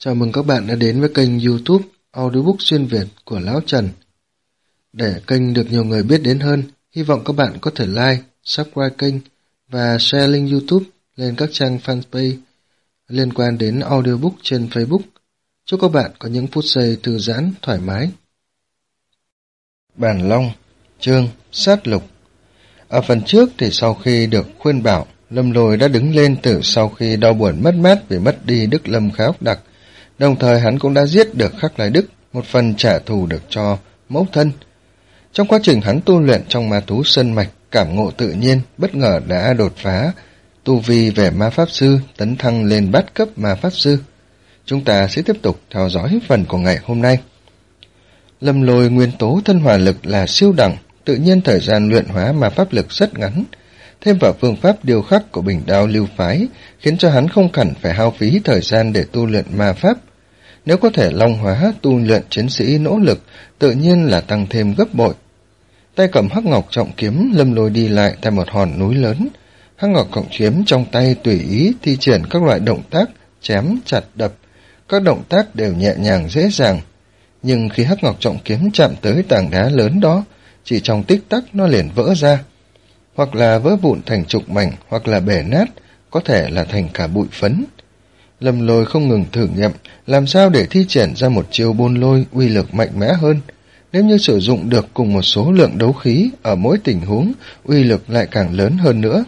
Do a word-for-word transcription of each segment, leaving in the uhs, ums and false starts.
Chào mừng các bạn đã đến với kênh YouTube Audiobook xuyên Việt của Lão Trần. Để kênh được nhiều người biết đến hơn, hy vọng các bạn có thể like, subscribe kênh và share link YouTube lên các trang fanpage liên quan đến audiobook trên Facebook. Chúc các bạn có những phút giây thư giãn, thoải mái. Bản Long, chương Sát Lục. Ở phần trước thì sau khi được khuyên bảo, Lâm Lôi đã đứng lên từ sau khi đau buồn mất mát vì mất đi Đức Lâm Khá Ốc Đặc. Đồng thời hắn cũng đã giết được Khắc Lai Đức, một phần trả thù được cho mẫu thân. Trong quá trình hắn tu luyện trong ma thú sơn mạch, cảm ngộ tự nhiên, bất ngờ đã đột phá tu vi về ma pháp sư, tấn thăng lên bát cấp ma pháp sư. Chúng ta sẽ tiếp tục theo dõi phần của ngày hôm nay. Lâm Lôi nguyên tố thân hỏa lực là siêu đẳng, tự nhiên thời gian luyện hóa ma pháp lực rất ngắn. Thêm vào phương pháp điều khắc của Bình Đao Lưu Phái, khiến cho hắn không cần phải hao phí thời gian để tu luyện ma pháp. Nếu có thể long hóa tu luyện chiến sĩ nỗ lực, tự nhiên là tăng thêm gấp bội. Tay cầm hắc ngọc trọng kiếm, Lâm Lôi đi lại tại một hòn núi lớn. Hắc ngọc trọng kiếm trong tay tùy ý thi triển các loại động tác chém, chặt, đập. Các động tác đều nhẹ nhàng dễ dàng. Nhưng khi hắc ngọc trọng kiếm chạm tới tảng đá lớn đó, chỉ trong tích tắc nó liền vỡ ra. Hoặc là vỡ vụn thành chục mảnh, hoặc là bể nát, có thể là thành cả bụi phấn. Lâm Lôi không ngừng thử nghiệm làm sao để thi triển ra một chiêu bôn lôi uy lực mạnh mẽ hơn. Nếu như sử dụng được cùng một số lượng đấu khí ở mỗi tình huống, uy lực lại càng lớn hơn nữa.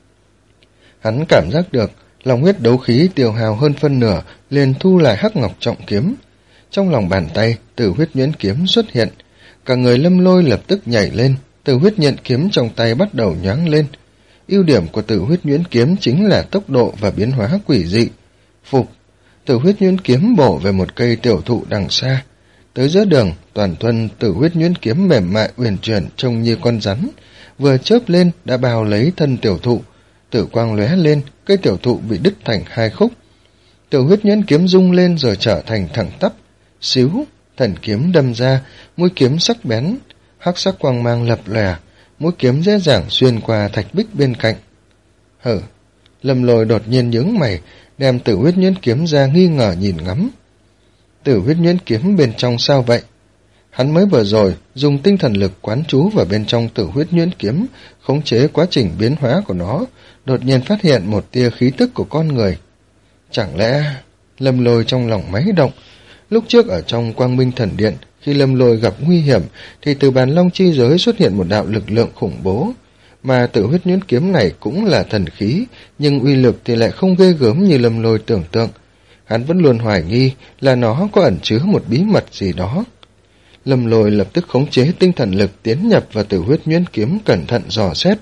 Hắn cảm giác được lòng huyết đấu khí tiêu hao hơn phân nửa, liền thu lại hắc ngọc trọng kiếm. Trong lòng bàn tay, Tử Huyết Nhuyễn kiếm xuất hiện, cả người Lâm Lôi lập tức nhảy lên. Tử Huyết Nhuyễn kiếm trong tay bắt đầu nhoáng lên. Ưu điểm của Tử Huyết Nhuyễn kiếm chính là tốc độ và biến hóa quỷ dị. Phục, Tử Huyết Nhuyễn kiếm bổ về một cây tiểu thụ đằng xa. Tới giữa đường, toàn thân Tử Huyết Nhuyễn kiếm mềm mại uyển chuyển trông như con rắn, vừa chớp lên đã bao lấy thân tiểu thụ. Tử quang lóe lên, cây tiểu thụ bị đứt thành hai khúc. Tử Huyết Nhuyễn kiếm rung lên rồi trở thành thẳng tắp. Xíu, thần kiếm đâm ra, mũi kiếm sắc bén, hắc sắc quang mang lập lòe, mũi kiếm dễ dàng xuyên qua thạch bích bên cạnh. Hử, Lâm Lôi đột nhiên nhướng mày, đem Tử Huyết Nhuyễn kiếm ra nghi ngờ nhìn ngắm. Tử Huyết Nhuyễn kiếm bên trong sao vậy? Hắn mới vừa rồi dùng tinh thần lực quán trú vào bên trong Tử Huyết Nhuyễn kiếm, khống chế quá trình biến hóa của nó, đột nhiên phát hiện một tia khí tức của con người. Chẳng lẽ... Lâm Lôi trong lòng máy động. Lúc trước ở trong Quang Minh Thần Điện, khi Lâm Lôi gặp nguy hiểm, thì từ Bàn Long chi giới xuất hiện một đạo lực lượng khủng bố. Mà Tử Huyết Nhuyễn kiếm này cũng là thần khí, nhưng uy lực thì lại không ghê gớm như Lâm Lôi tưởng tượng. Hắn vẫn luôn hoài nghi là nó có ẩn chứa một bí mật gì đó. Lâm Lôi lập tức khống chế tinh thần lực tiến nhập vào Tử Huyết Nhuyễn kiếm, cẩn thận dò xét.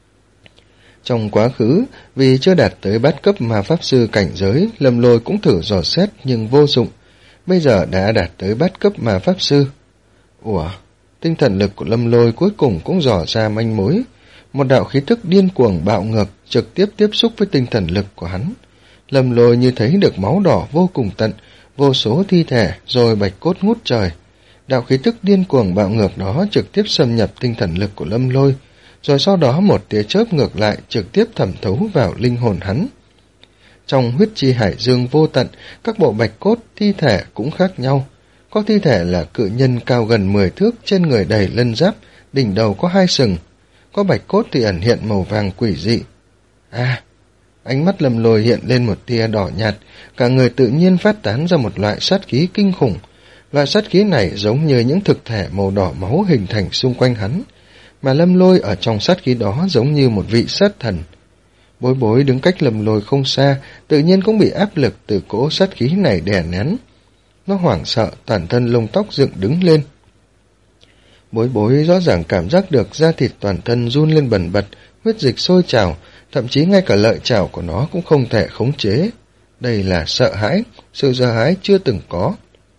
Trong quá khứ, vì chưa đạt tới bát cấp ma pháp sư cảnh giới, Lâm Lôi cũng thử dò xét nhưng vô dụng. Bây giờ đã đạt tới bát cấp ma pháp sư. Ủa, tinh thần lực của Lâm Lôi cuối cùng cũng dò ra manh mối. Một đạo khí thức điên cuồng bạo ngược trực tiếp tiếp xúc với tinh thần lực của hắn. Lâm Lôi như thấy được máu đỏ vô cùng tận, vô số thi thể rồi bạch cốt ngút trời. Đạo khí thức điên cuồng bạo ngược đó trực tiếp xâm nhập tinh thần lực của Lâm Lôi, rồi sau đó một tia chớp ngược lại trực tiếp thẩm thấu vào linh hồn hắn. Trong huyết chi hải dương vô tận, các bộ bạch cốt thi thể cũng khác nhau. Có thi thể là cự nhân cao gần mười thước, trên người đầy lân giáp, đỉnh đầu có hai sừng. Có bạch cốt thì ẩn hiện màu vàng quỷ dị. À, ánh mắt Lâm Lôi hiện lên một tia đỏ nhạt, cả người tự nhiên phát tán ra một loại sát khí kinh khủng. Loại sát khí này giống như những thực thể màu đỏ máu hình thành xung quanh hắn, mà Lâm Lôi ở trong sát khí đó giống như một vị sát thần. Bối Bối đứng cách Lâm Lôi không xa, tự nhiên cũng bị áp lực từ cỗ sát khí này đè nén. Nó hoảng sợ, toàn thân lông tóc dựng đứng lên. Bối Bối rõ ràng cảm giác được da thịt toàn thân run lên bần bật, huyết dịch sôi trào, thậm chí ngay cả lợi trảo của nó cũng không thể khống chế. Đây là sợ hãi, sự sợ hãi chưa từng có.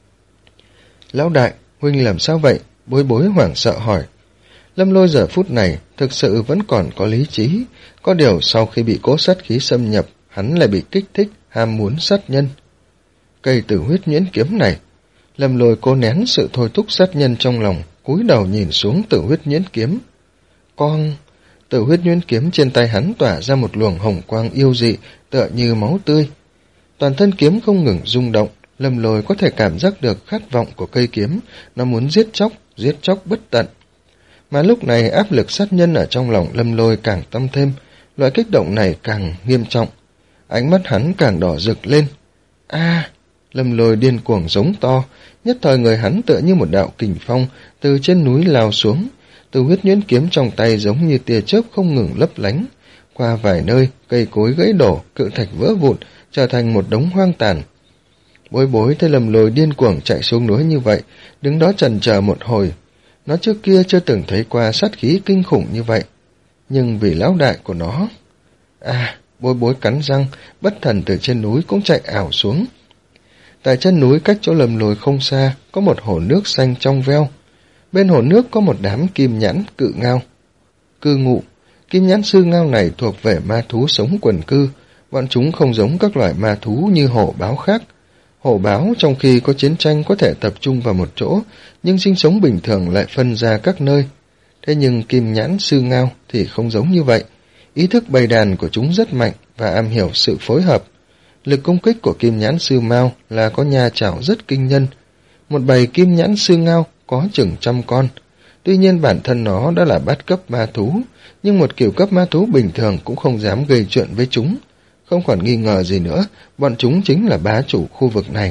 Lão đại, huynh làm sao vậy? Bối Bối hoảng sợ hỏi. Lâm Lôi giờ phút này thực sự vẫn còn có lý trí, có điều sau khi bị cỗ sát khí xâm nhập, hắn lại bị kích thích, ham muốn sát nhân. Cây Tử Huyết Nhuyễn kiếm này, Lâm Lôi cố nén sự thôi thúc sát nhân trong lòng, cúi đầu nhìn xuống Tử Huyết Nhuyễn kiếm. Con... Tử Huyết Nhuyễn kiếm trên tay hắn tỏa ra một luồng hồng quang yêu dị, tựa như máu tươi. Toàn thân kiếm không ngừng rung động, Lâm Lôi có thể cảm giác được khát vọng của cây kiếm, nó muốn giết chóc, giết chóc bất tận. Mà lúc này áp lực sát nhân ở trong lòng Lâm Lôi càng tăng thêm, loại kích động này càng nghiêm trọng. Ánh mắt hắn càng đỏ rực lên. A! Lâm Lôi điên cuồng giống to, nhất thời người hắn tựa như một đạo kình phong từ trên núi lao xuống, từ huyết nhuyễn kiếm trong tay giống như tia chớp không ngừng lấp lánh. Qua vài nơi, cây cối gãy đổ, cự thạch vỡ vụn, trở thành một đống hoang tàn. Bối bối thấy Lâm Lôi điên cuồng chạy xuống núi như vậy, đứng đó chần chờ một hồi. Nó trước kia chưa từng thấy qua sát khí kinh khủng như vậy, nhưng vì lão đại của nó... À, bối bối cắn răng, bất thần từ trên núi cũng chạy ảo xuống. Tại chân núi cách chỗ Lâm Lôi không xa, có một hồ nước xanh trong veo. Bên hồ nước có một đám kim nhãn cự ngao. Cư ngụ, kim nhãn sư ngao này thuộc về ma thú sống quần cư, bọn chúng không giống các loại ma thú như hổ báo khác. Hổ báo trong khi có chiến tranh có thể tập trung vào một chỗ, nhưng sinh sống bình thường lại phân ra các nơi. Thế nhưng kim nhãn sư ngao thì không giống như vậy. Ý thức bầy đàn của chúng rất mạnh và am hiểu sự phối hợp. Lực công kích của kim nhãn sư mao là có nha chảo rất kinh nhân. Một bầy kim nhãn sư ngao có chừng trăm con. Tuy nhiên bản thân nó đã là bát cấp ma thú, nhưng một kiểu cấp ma thú bình thường cũng không dám gây chuyện với chúng. Không còn nghi ngờ gì nữa, bọn chúng chính là bá chủ khu vực này.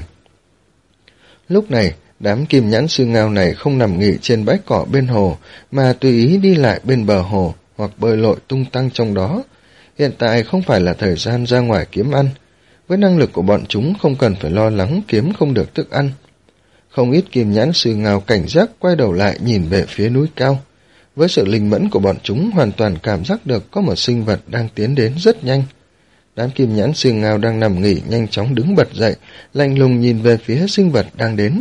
Lúc này, đám kim nhãn sư ngao này không nằm nghỉ trên bãi cỏ bên hồ, mà tùy ý đi lại bên bờ hồ hoặc bơi lội tung tăng trong đó. Hiện tại không phải là thời gian ra ngoài kiếm ăn. Với năng lực của bọn chúng không cần phải lo lắng kiếm không được thức ăn. Không ít kim nhãn sư ngao cảnh giác quay đầu lại nhìn về phía núi cao. Với sự linh mẫn của bọn chúng hoàn toàn cảm giác được có một sinh vật đang tiến đến rất nhanh. Đám kim nhãn sư ngao đang nằm nghỉ nhanh chóng đứng bật dậy, lạnh lùng nhìn về phía sinh vật đang đến.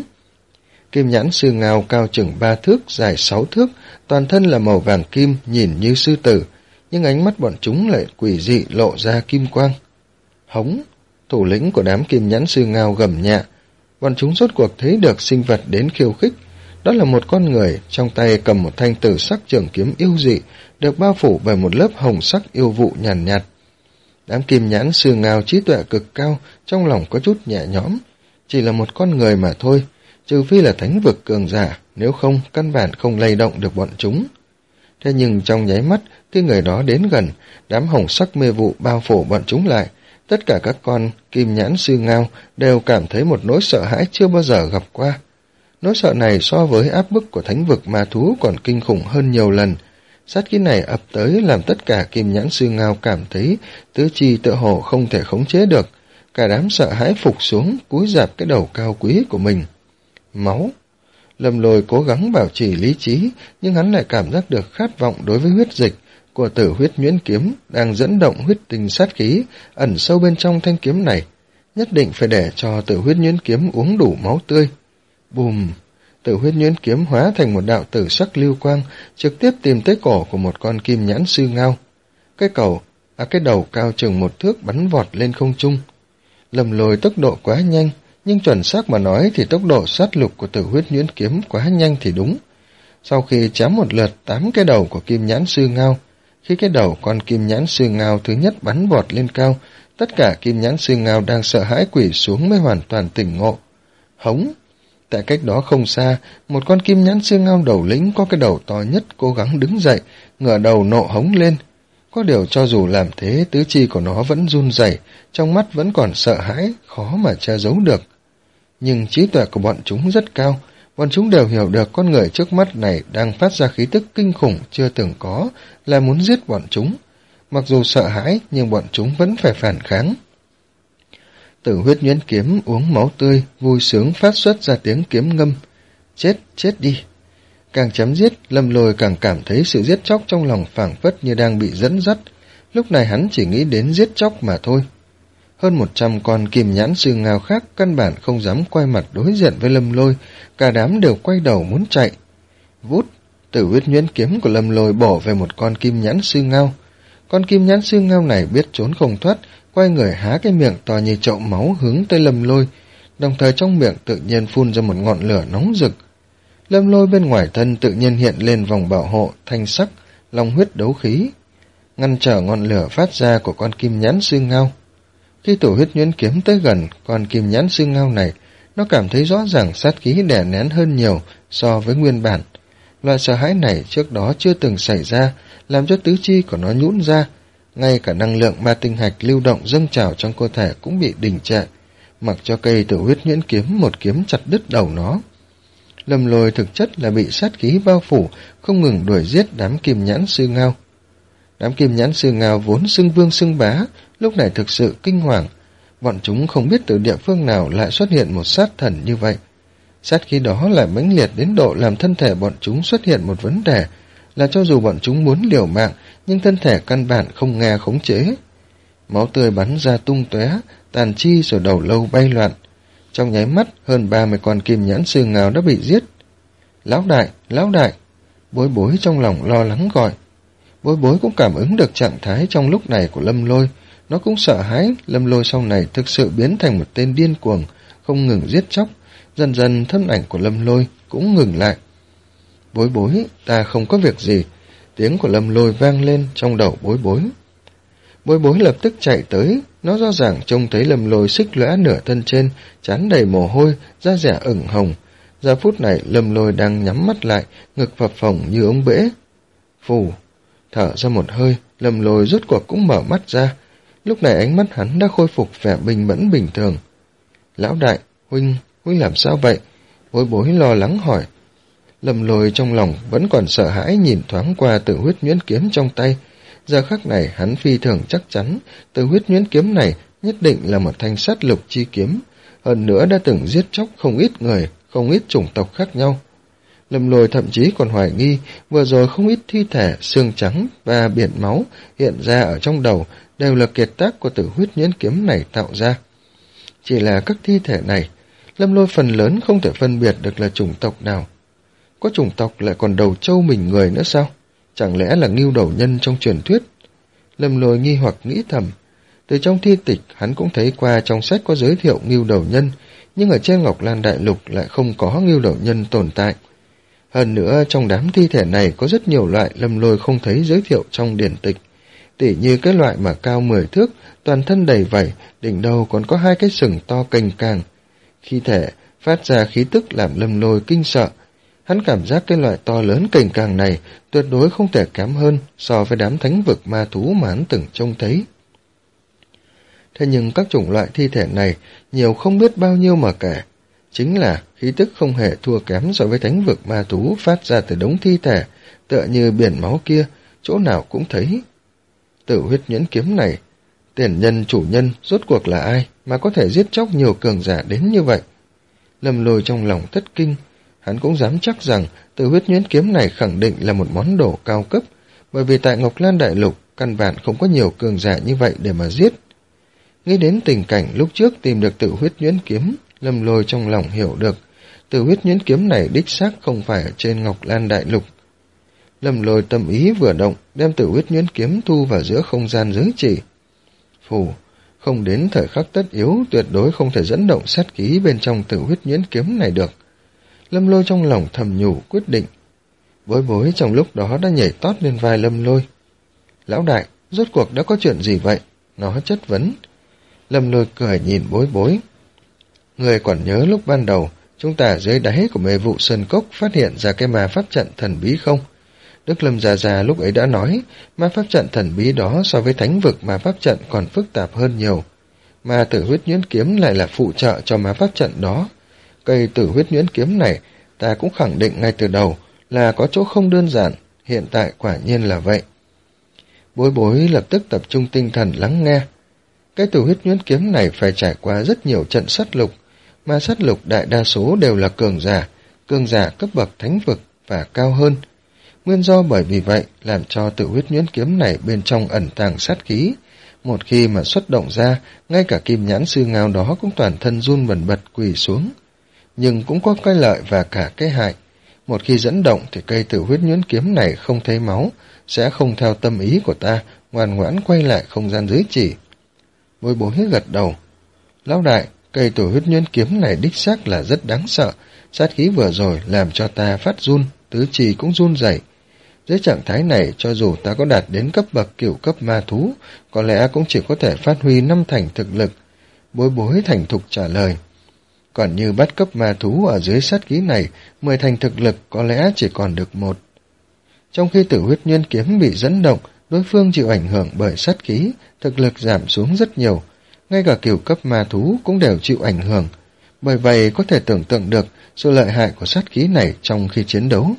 Kim nhãn sư ngao cao chừng ba thước, dài sáu thước, toàn thân là màu vàng kim, nhìn như sư tử, nhưng ánh mắt bọn chúng lại quỷ dị lộ ra kim quang. Hống, thủ lĩnh của đám kim nhãn sư ngao gầm nhẹ. Bọn chúng rốt cuộc thấy được sinh vật đến khiêu khích. Đó là một con người, trong tay cầm một thanh tử sắc trường kiếm yêu dị, được bao phủ bởi một lớp hồng sắc yêu vụ nhàn nhạt, nhạt. Đám kim nhãn sư ngao trí tuệ cực cao, trong lòng có chút nhẹ nhõm. Chỉ là một con người mà thôi, trừ phi là thánh vực cường giả, nếu không căn bản không lay động được bọn chúng. Thế nhưng trong nháy mắt, khi người đó đến gần, đám hồng sắc mê vụ bao phủ bọn chúng lại. Tất cả các con kim nhãn sư ngao đều cảm thấy một nỗi sợ hãi chưa bao giờ gặp qua. Nỗi sợ này so với áp bức của thánh vực ma thú còn kinh khủng hơn nhiều lần. Sát khí này ập tới làm tất cả kim nhãn sư ngao cảm thấy tứ chi tựa hồ không thể khống chế được. Cả đám sợ hãi phục xuống, cúi rạp cái đầu cao quý của mình. Máu. Lâm Lôi cố gắng bảo trì lý trí, nhưng hắn lại cảm giác được khát vọng đối với huyết dịch của tử huyết nhuyễn kiếm đang dẫn động huyết tinh sát khí ẩn sâu bên trong thanh kiếm này. Nhất định phải để cho tử huyết nhuyễn kiếm uống đủ máu tươi. Bùm! Tử huyết nhuyễn kiếm hóa thành một đạo tử sắc lưu quang, trực tiếp tìm tới cổ của một con kim nhãn sư ngao. Cái cầu, à cái đầu cao chừng một thước bắn vọt lên không trung. Lâm Lôi tốc độ quá nhanh, nhưng chuẩn xác mà nói thì tốc độ sát lục của tử huyết nhuyễn kiếm quá nhanh thì đúng. Sau khi chém một lượt tám cái đầu của kim nhãn sư ngao, khi cái đầu con kim nhãn sư ngao thứ nhất bắn vọt lên cao, tất cả kim nhãn sư ngao đang sợ hãi quỳ xuống mới hoàn toàn tỉnh ngộ. Hống! Tại cách đó không xa, một con kim nhãn sư ngao đầu lĩnh có cái đầu to nhất cố gắng đứng dậy, ngửa đầu nộ hống lên. Có điều cho dù làm thế, tứ chi của nó vẫn run rẩy, trong mắt vẫn còn sợ hãi, khó mà che giấu được. Nhưng trí tuệ của bọn chúng rất cao, bọn chúng đều hiểu được con người trước mắt này đang phát ra khí tức kinh khủng chưa từng có, là muốn giết bọn chúng. Mặc dù sợ hãi, nhưng bọn chúng vẫn phải phản kháng. Tử huyết nhuyễn kiếm uống máu tươi, vui sướng phát xuất ra tiếng kiếm ngâm. Chết, chết đi. Càng chém giết, Lâm Lôi càng cảm thấy sự giết chóc trong lòng phảng phất như đang bị dẫn dắt. Lúc này hắn chỉ nghĩ đến giết chóc mà thôi. Hơn một trăm con kim nhãn sư ngao khác căn bản không dám quay mặt đối diện với Lâm Lôi, cả đám đều quay đầu muốn chạy. Vút, tử huyết nhuyễn kiếm của Lâm Lôi bổ về một con kim nhãn sư ngao. Con kim nhãn sư ngao này biết trốn không thoát, quay người há cái miệng to như chậu máu hướng tới Lâm Lôi, đồng thời trong miệng tự nhiên phun ra một ngọn lửa nóng rực. Lâm Lôi bên ngoài thân tự nhiên hiện lên vòng bảo hộ thanh sắc, long huyết đấu khí, ngăn trở ngọn lửa phát ra của con kim nhãn sư ngao. Khi tử huyết nhuyễn kiếm tới gần con kim nhãn sư ngao này, Nó cảm thấy rõ ràng sát khí đè nén hơn nhiều so với nguyên bản. Loại sợ hãi này trước đó chưa từng xảy ra, làm cho tứ chi của nó nhũn ra. Ngay cả năng lượng ma tinh hạch lưu động dâng trào trong cơ thể cũng bị đình trệ, mặc cho cây Tử Huyết Nhuyễn Kiếm một kiếm chặt đứt đầu nó. Lâm Lôi thực chất là bị sát khí bao phủ, không ngừng đuổi giết đám kim nhãn sư ngao. Đám kim nhãn sư ngao vốn xưng vương xưng bá, lúc này thực sự kinh hoàng. Bọn chúng không biết từ địa phương nào lại xuất hiện một sát thần như vậy. Sát khí đó lại mãnh liệt đến độ làm thân thể bọn chúng xuất hiện một vấn đề, là cho dù bọn chúng muốn liều mạng, nhưng thân thể căn bản không nghe khống chế. Máu tươi bắn ra tung tóe, tàn chi rồi đầu lâu bay loạn. Trong nháy mắt, hơn ba mươi con kim nhãn sư ngao đã bị giết. Lão đại, lão đại! Bối bối trong lòng lo lắng gọi. Bối bối cũng cảm ứng được trạng thái trong lúc này của Lâm Lôi. Nó cũng sợ hãi Lâm Lôi sau này thực sự biến thành một tên điên cuồng, không ngừng giết chóc. Dần dần thân ảnh của Lâm Lôi cũng ngừng lại. Bối bối, ta không có việc gì. Tiếng của Lâm Lôi vang lên trong đầu bối bối. Bối bối lập tức chạy tới. Nó rõ ràng trông thấy Lâm Lôi xích lõa nửa thân trên, trán đầy mồ hôi, da dẻ ửng hồng. Giờ phút này Lâm Lôi đang nhắm mắt lại, ngực phập phồng như ống bể. Phù, thở ra một hơi, Lâm Lôi rốt cuộc cũng mở mắt ra. Lúc này ánh mắt hắn đã khôi phục vẻ bình mẫn bình thường. Lão đại, huynh, huynh làm sao vậy? Bối bối lo lắng hỏi. Lâm Lôi trong lòng vẫn còn sợ hãi nhìn thoáng qua Tử Huyết Nhuyễn Kiếm trong tay. Giờ khắc này hắn phi thường chắc chắn Tử Huyết Nhuyễn Kiếm này nhất định là một thanh sát lục chi kiếm, hơn nữa đã từng giết chóc không ít người, không ít chủng tộc khác nhau. Lâm Lôi thậm chí còn hoài nghi vừa rồi không ít thi thể, xương trắng và biển máu hiện ra ở trong đầu đều là kiệt tác của Tử Huyết Nhuyễn Kiếm này tạo ra. Chỉ là các thi thể này, Lâm Lôi phần lớn không thể phân biệt được là chủng tộc nào. Có chủng tộc lại còn đầu trâu mình người nữa sao? Chẳng lẽ là ngưu đầu nhân trong truyền thuyết? Lâm Lôi nghi hoặc nghĩ thầm. Từ trong thi tịch hắn cũng thấy qua trong sách có giới thiệu ngưu đầu nhân, nhưng ở trên Ngọc Lan Đại Lục lại không có ngưu đầu nhân tồn tại. Hơn nữa trong đám thi thể này có rất nhiều loại Lâm Lôi không thấy giới thiệu trong điển tịch. Tỉ như cái loại mà cao mười thước, toàn thân đầy vảy, đỉnh đầu còn có hai cái sừng to cành càng. Khi thể phát ra khí tức làm Lâm Lôi kinh sợ. Hắn cảm giác cái loại to lớn cành càng này tuyệt đối không thể kém hơn so với đám thánh vực ma thú mà hắn từng trông thấy. Thế nhưng các chủng loại thi thể này nhiều không biết bao nhiêu mà kể. Chính là khí tức không hề thua kém so với thánh vực ma thú phát ra từ đống thi thể, tựa như biển máu kia, chỗ nào cũng thấy. Tử Huyết Nhuyễn Kiếm này, tiền nhân chủ nhân rốt cuộc là ai mà có thể giết chóc nhiều cường giả đến như vậy? Lâm Lôi trong lòng thất kinh, hắn cũng dám chắc rằng Tử Huyết Nhuyễn Kiếm này khẳng định là một món đồ cao cấp, bởi vì tại Ngọc Lan Đại Lục căn bản không có nhiều cường giả như vậy để mà giết. Nghĩ đến tình cảnh lúc trước tìm được Tử Huyết Nhuyễn Kiếm, Lâm Lôi trong lòng hiểu được Tử Huyết Nhuyễn Kiếm này đích xác không phải ở trên Ngọc Lan Đại Lục. Lâm Lôi tâm ý vừa động, đem Tử Huyết Nhuyễn Kiếm thu vào giữa không gian giới chỉ. Phù, không đến thời khắc tất yếu, tuyệt đối không thể dẫn động sát khí bên trong Tử Huyết Nhuyễn Kiếm này được. Lâm Lôi trong lòng thầm nhủ quyết định. Bối bối trong lúc đó đã nhảy tót lên vai Lâm Lôi. Lão đại, rốt cuộc đã có chuyện gì vậy? Nó chất vấn. Lâm Lôi cười nhìn bối bối. Người còn nhớ lúc ban đầu chúng ta dưới đáy của mê vụ sơn cốc phát hiện ra cái ma pháp trận thần bí không? Đức Lâm già già lúc ấy đã nói ma pháp trận thần bí đó so với thánh vực ma pháp trận còn phức tạp hơn nhiều. Mà Tử Huyết Nhuyễn Kiếm lại là phụ trợ cho ma pháp trận đó. Cây Tử Huyết Nhuyễn Kiếm này ta cũng khẳng định ngay từ đầu là có chỗ không đơn giản, hiện tại quả nhiên là vậy. Bối bối lập tức tập trung tinh thần lắng nghe. Cái Tử Huyết Nhuyễn Kiếm này phải trải qua rất nhiều trận sát lục, mà sát lục đại đa số đều là cường giả, cường giả cấp bậc thánh vực và cao hơn. Nguyên do bởi vì vậy làm cho Tử Huyết Nhuyễn Kiếm này bên trong ẩn tàng sát khí. Một khi mà xuất động ra, ngay cả kim nhãn sư ngao đó cũng toàn thân run bần bật quỳ xuống. Nhưng cũng có cái lợi và cả cái hại. Một khi dẫn động thì cây Tử Huyết Nhuyễn Kiếm này không thấy máu, sẽ không theo tâm ý của ta, ngoan ngoãn quay lại không gian giới chỉ. Bối bối gật đầu. Lão đại, cây Tử Huyết Nhuyễn Kiếm này đích xác là rất đáng sợ, sát khí vừa rồi làm cho ta phát run, tứ chi cũng run rẩy. Dưới trạng thái này, cho dù ta có đạt đến cấp bậc cửu cấp ma thú, có lẽ cũng chỉ có thể phát huy năm thành thực lực. Bối bối thành thục trả lời. Còn như bắt cấp ma thú ở dưới sát ký này, mười thành thực lực có lẽ chỉ còn được một. Trong khi Tử Huyết Nguyên kiếm bị dẫn động, đối phương chịu ảnh hưởng bởi sát ký, thực lực giảm xuống rất nhiều. Ngay cả cửu cấp ma thú cũng đều chịu ảnh hưởng. Bởi vậy có thể tưởng tượng được sự lợi hại của sát ký này trong khi chiến đấu.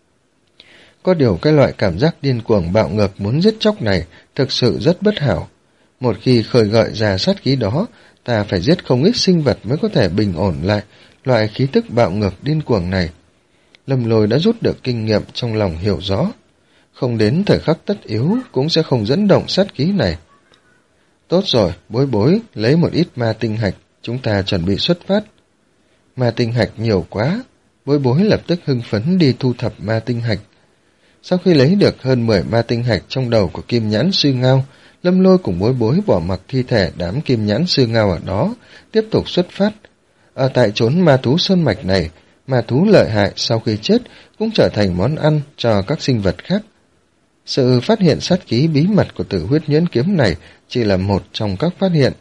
Có điều cái loại cảm giác điên cuồng bạo ngược muốn giết chóc này thực sự rất bất hảo. Một khi khởi gợi ra sát ký đó, ta phải giết không ít sinh vật mới có thể bình ổn lại loại khí tức bạo ngược điên cuồng này. Lâm Lôi đã rút được kinh nghiệm, trong lòng hiểu rõ. Không đến thời khắc tất yếu cũng sẽ không dẫn động sát ký này. Tốt rồi, Bối Bối, lấy một ít ma tinh hạch, chúng ta chuẩn bị xuất phát. Ma tinh hạch nhiều quá, Bối Bối lập tức hưng phấn đi thu thập ma tinh hạch. Sau khi lấy được hơn mười ma tinh hạch trong đầu của Kim Nhãn Sư Ngao, Lâm Lôi cùng Bối Bối bỏ mặc thi thể đám Kim Nhãn Sư Ngao ở đó, tiếp tục xuất phát. Ở tại chốn ma thú sơn mạch này, ma thú lợi hại sau khi chết cũng trở thành món ăn cho các sinh vật khác. Sự phát hiện sát ký bí mật của Tử Huyết Nhuyễn kiếm này chỉ là một trong các phát hiện.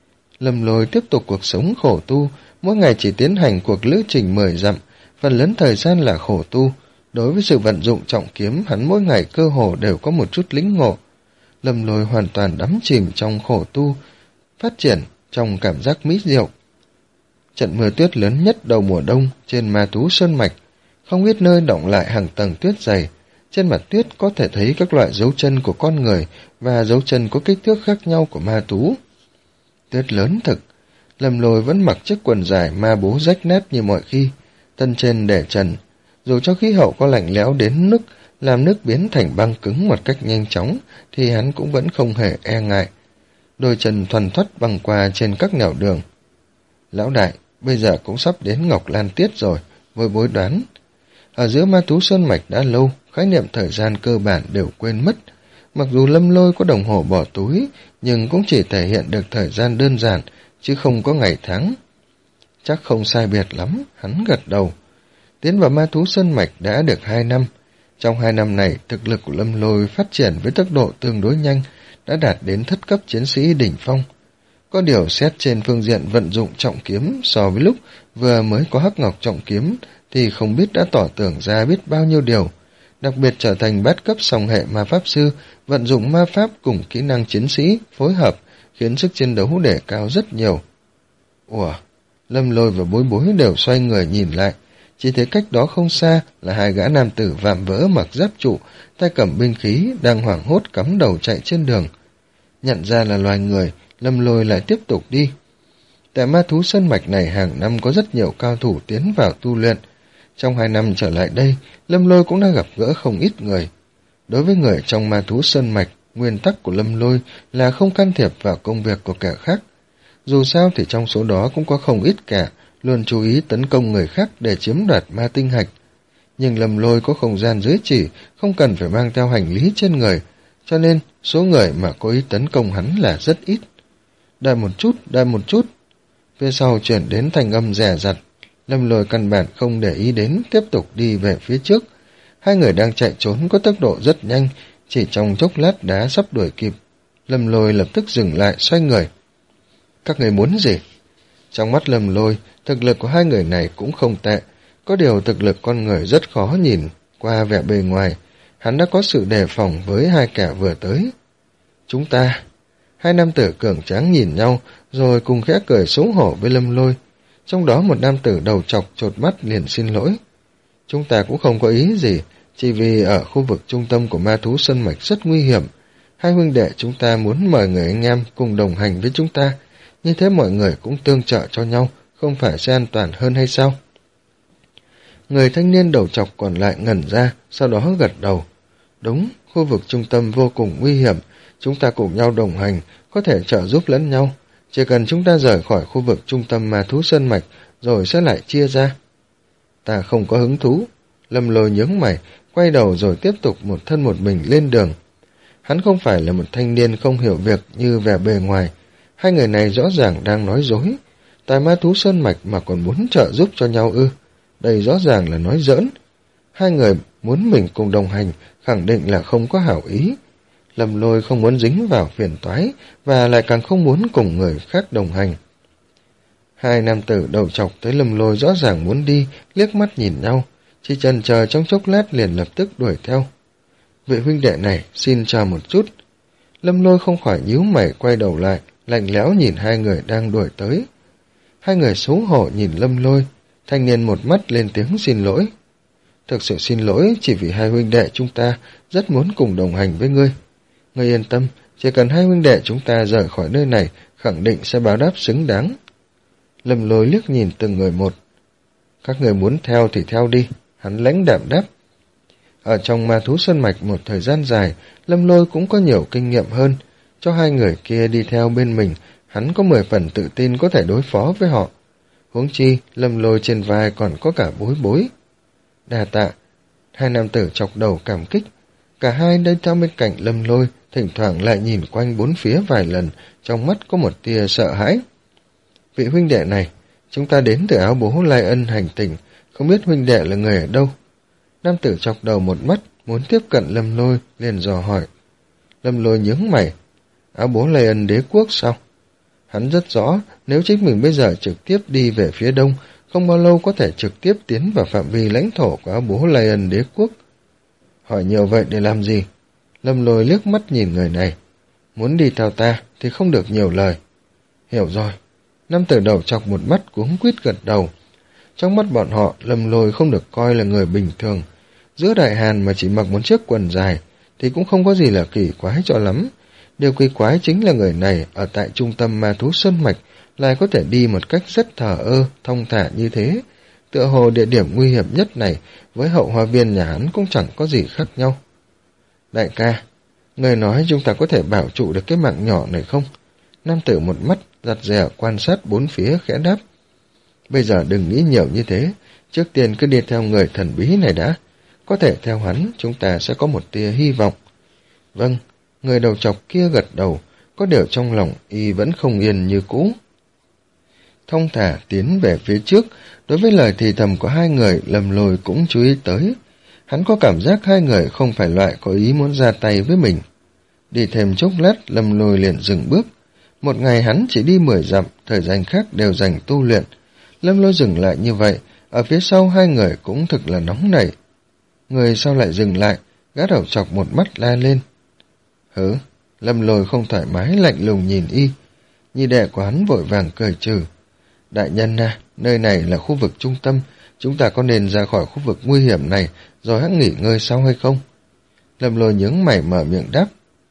Lâm Lôi tiếp tục cuộc sống khổ tu, mỗi ngày chỉ tiến hành cuộc lữ trình mười dặm, phần lớn thời gian là khổ tu. Đối với sự vận dụng trọng kiếm, hắn mỗi ngày cơ hồ đều có một chút lĩnh ngộ. Lâm Lôi hoàn toàn đắm chìm trong khổ tu, phát triển trong cảm giác mỹ diệu. Trận mưa tuyết lớn nhất đầu mùa đông trên ma thú sơn mạch, không biết nơi đọng lại hàng tầng tuyết dày. Trên mặt tuyết có thể thấy các loại dấu chân của con người và dấu chân có kích thước khác nhau của ma thú. Tuyết lớn thực, Lâm Lôi vẫn mặc chiếc quần dài ma bố rách nát như mọi khi, thân trên để trần. Dù cho khí hậu có lạnh lẽo đến mức làm nước biến thành băng cứng một cách nhanh chóng, thì hắn cũng vẫn không hề e ngại. Đôi chân thoăn thoắt băng qua trên các nẻo đường. Lão đại, bây giờ cũng sắp đến Ngọc Lan Tiết rồi, Bối Bối đoán. Ở giữa ma thú sơn mạch đã lâu, khái niệm thời gian cơ bản đều quên mất. Mặc dù Lâm Lôi có đồng hồ bỏ túi, nhưng cũng chỉ thể hiện được thời gian đơn giản, chứ không có ngày tháng. Chắc không sai biệt lắm, hắn gật đầu. Tiến vào ma thú sơn mạch đã được hai năm. Trong hai năm này, thực lực của Lâm Lôi phát triển với tốc độ tương đối nhanh, đã đạt đến thất cấp chiến sĩ đỉnh phong. Có điều xét trên phương diện vận dụng trọng kiếm so với lúc vừa mới có hắc ngọc trọng kiếm thì không biết đã tỏ tưởng ra biết bao nhiêu điều. Đặc biệt trở thành bát cấp song hệ ma pháp sư, vận dụng ma pháp cùng kỹ năng chiến sĩ phối hợp khiến sức chiến đấu đề cao rất nhiều. Ủa, Lâm Lôi và Bối Bối đều xoay người nhìn lại, chỉ thấy cách đó không xa là hai gã nam tử vạm vỡ mặc giáp trụ, tay cầm binh khí đang hoảng hốt cắm đầu chạy trên đường. Nhận ra là loài người, Lâm Lôi lại tiếp tục đi. Tại ma thú sơn mạch này hàng năm có rất nhiều cao thủ tiến vào tu luyện. Trong hai năm trở lại đây, Lâm Lôi cũng đã gặp gỡ không ít người. Đối với người trong ma thú sơn mạch, nguyên tắc của Lâm Lôi là không can thiệp vào công việc của kẻ khác. Dù sao thì trong số đó cũng có không ít kẻ luôn chú ý tấn công người khác để chiếm đoạt ma tinh hạch. Nhưng Lâm Lôi có không gian giới chỉ, không cần phải mang theo hành lý trên người, cho nên số người mà có ý tấn công hắn là rất ít. Đợi một chút, đợi một chút. Phía sau chuyển đến thanh âm dè dặt. Lâm Lôi căn bản không để ý đến, tiếp tục đi về phía trước. Hai người đang chạy trốn có tốc độ rất nhanh, chỉ trong chốc lát đã sắp đuổi kịp. Lâm Lôi lập tức dừng lại, xoay người. Các người muốn gì? Trong mắt Lâm Lôi, thực lực của hai người này cũng không tệ. Có điều thực lực con người rất khó nhìn qua vẻ bề ngoài. Hắn đã có sự đề phòng với hai kẻ vừa tới. Chúng ta... Hai nam tử cường tráng nhìn nhau, rồi cùng khẽ cười xấu hổ với Lâm Lôi. Trong đó một nam tử đầu chọc chột mắt liền xin lỗi. Chúng ta cũng không có ý gì, chỉ vì ở khu vực trung tâm của ma thú sơn mạch rất nguy hiểm. Hai huynh đệ chúng ta muốn mời người anh em cùng đồng hành với chúng ta. Như thế mọi người cũng tương trợ cho nhau, không phải sẽ an toàn hơn hay sao? Người thanh niên đầu chọc còn lại ngẩn ra, sau đó gật đầu. Đúng, khu vực trung tâm vô cùng nguy hiểm. Chúng ta cùng nhau đồng hành, có thể trợ giúp lẫn nhau. Chỉ cần chúng ta rời khỏi khu vực trung tâm ma thú sơn mạch, rồi sẽ lại chia ra. Ta không có hứng thú. Lâm Lôi nhướng mày, quay đầu rồi tiếp tục một thân một mình lên đường. Hắn không phải là một thanh niên không hiểu việc như vẻ bề ngoài. Hai người này rõ ràng đang nói dối. Tại ma thú sơn mạch mà còn muốn trợ giúp cho nhau ư. Đây rõ ràng là nói giỡn. Hai người muốn mình cùng đồng hành, khẳng định là không có hảo ý. Lâm Lôi không muốn dính vào phiền toái và lại càng không muốn cùng người khác đồng hành. Hai nam tử đầu chọc tới Lâm Lôi rõ ràng muốn đi, liếc mắt nhìn nhau, chỉ chần chờ trong chốc lát liền lập tức đuổi theo. Vị huynh đệ này, xin chờ một chút. Lâm Lôi không khỏi nhíu mày quay đầu lại, lạnh lẽo nhìn hai người đang đuổi tới. Hai người xấu hổ nhìn Lâm Lôi, thanh niên một mắt lên tiếng xin lỗi. Thực sự xin lỗi, chỉ vì hai huynh đệ chúng ta rất muốn cùng đồng hành với ngươi. Ngươi yên tâm, chỉ cần hai huynh đệ chúng ta rời khỏi nơi này, khẳng định sẽ báo đáp xứng đáng. Lâm Lôi liếc nhìn từng người một. Các người muốn theo thì theo đi, hắn lãnh đạm đáp. Ở trong ma thú sơn mạch một thời gian dài, Lâm Lôi cũng có nhiều kinh nghiệm hơn. Cho hai người kia đi theo bên mình, hắn có mười phần tự tin có thể đối phó với họ. Huống chi, Lâm Lôi trên vai còn có cả Bối Bối. Đa tạ, hai nam tử chọc đầu cảm kích. Cả hai đi theo bên cạnh Lâm Lôi, thỉnh thoảng lại nhìn quanh bốn phía vài lần, trong mắt có một tia sợ hãi. Vị huynh đệ này, chúng ta đến từ Áo Bố Lai Ân hành tinh, không biết huynh đệ là người ở đâu. Nam tử chọc đầu một mắt, muốn tiếp cận Lâm Lôi, liền dò hỏi. Lâm Lôi nhướng mày. Áo Bố Lai Ân đế quốc sao? Hắn rất rõ, nếu chính mình bây giờ trực tiếp đi về phía đông, không bao lâu có thể trực tiếp tiến vào phạm vi lãnh thổ của Áo Bố Lai Ân đế quốc. Hỏi nhiều vậy để làm gì? Lâm Lôi liếc mắt nhìn người này. Muốn đi theo ta thì không được nhiều lời. Hiểu rồi. Nam tử đầu chọc một mắt cuống quýt gật đầu. Trong mắt bọn họ, Lâm Lôi không được coi là người bình thường. Giữa đại hàn mà chỉ mặc một chiếc quần dài thì cũng không có gì là kỳ quái cho lắm. Điều kỳ quái chính là người này ở tại trung tâm ma thú sơn mạch lại có thể đi một cách rất thờ ơ, thông thả như thế. Tựa hồ địa điểm nguy hiểm nhất này với hậu hoa viên nhà hắn cũng chẳng có gì khác nhau. Đại ca, người nói chúng ta có thể bảo trụ được cái mạng nhỏ này không? Nam tử một mắt giặt dẻ quan sát bốn phía khẽ đáp. Bây giờ đừng nghĩ nhiều như thế, trước tiên cứ đi theo người thần bí này đã. Có thể theo hắn chúng ta sẽ có một tia hy vọng. Vâng, người đầu chọc kia gật đầu, có điều trong lòng y vẫn không yên như cũ. Thông thả tiến về phía trước, đối với lời thì thầm của hai người, Lâm Lôi cũng chú ý tới. Hắn có cảm giác hai người không phải loại có ý muốn ra tay với mình. Đi thêm chốc lát, Lâm Lôi liền dừng bước. Một ngày hắn chỉ đi mười dặm, thời gian khác đều dành tu luyện. Lâm Lôi dừng lại như vậy, ở phía sau hai người cũng thực là nóng nảy. Người sau lại dừng lại, gã đầu chọc một mắt la lên. Hứ, Lâm Lôi không thoải mái lạnh lùng nhìn y. Nhi đệ của hắn vội vàng cười trừ. Đại nhân à, nơi này là khu vực trung tâm, chúng ta có nên ra khỏi khu vực nguy hiểm này rồi hãy nghỉ ngơi sau hay không? Lâm Lôi nhướng mày mở miệng đáp.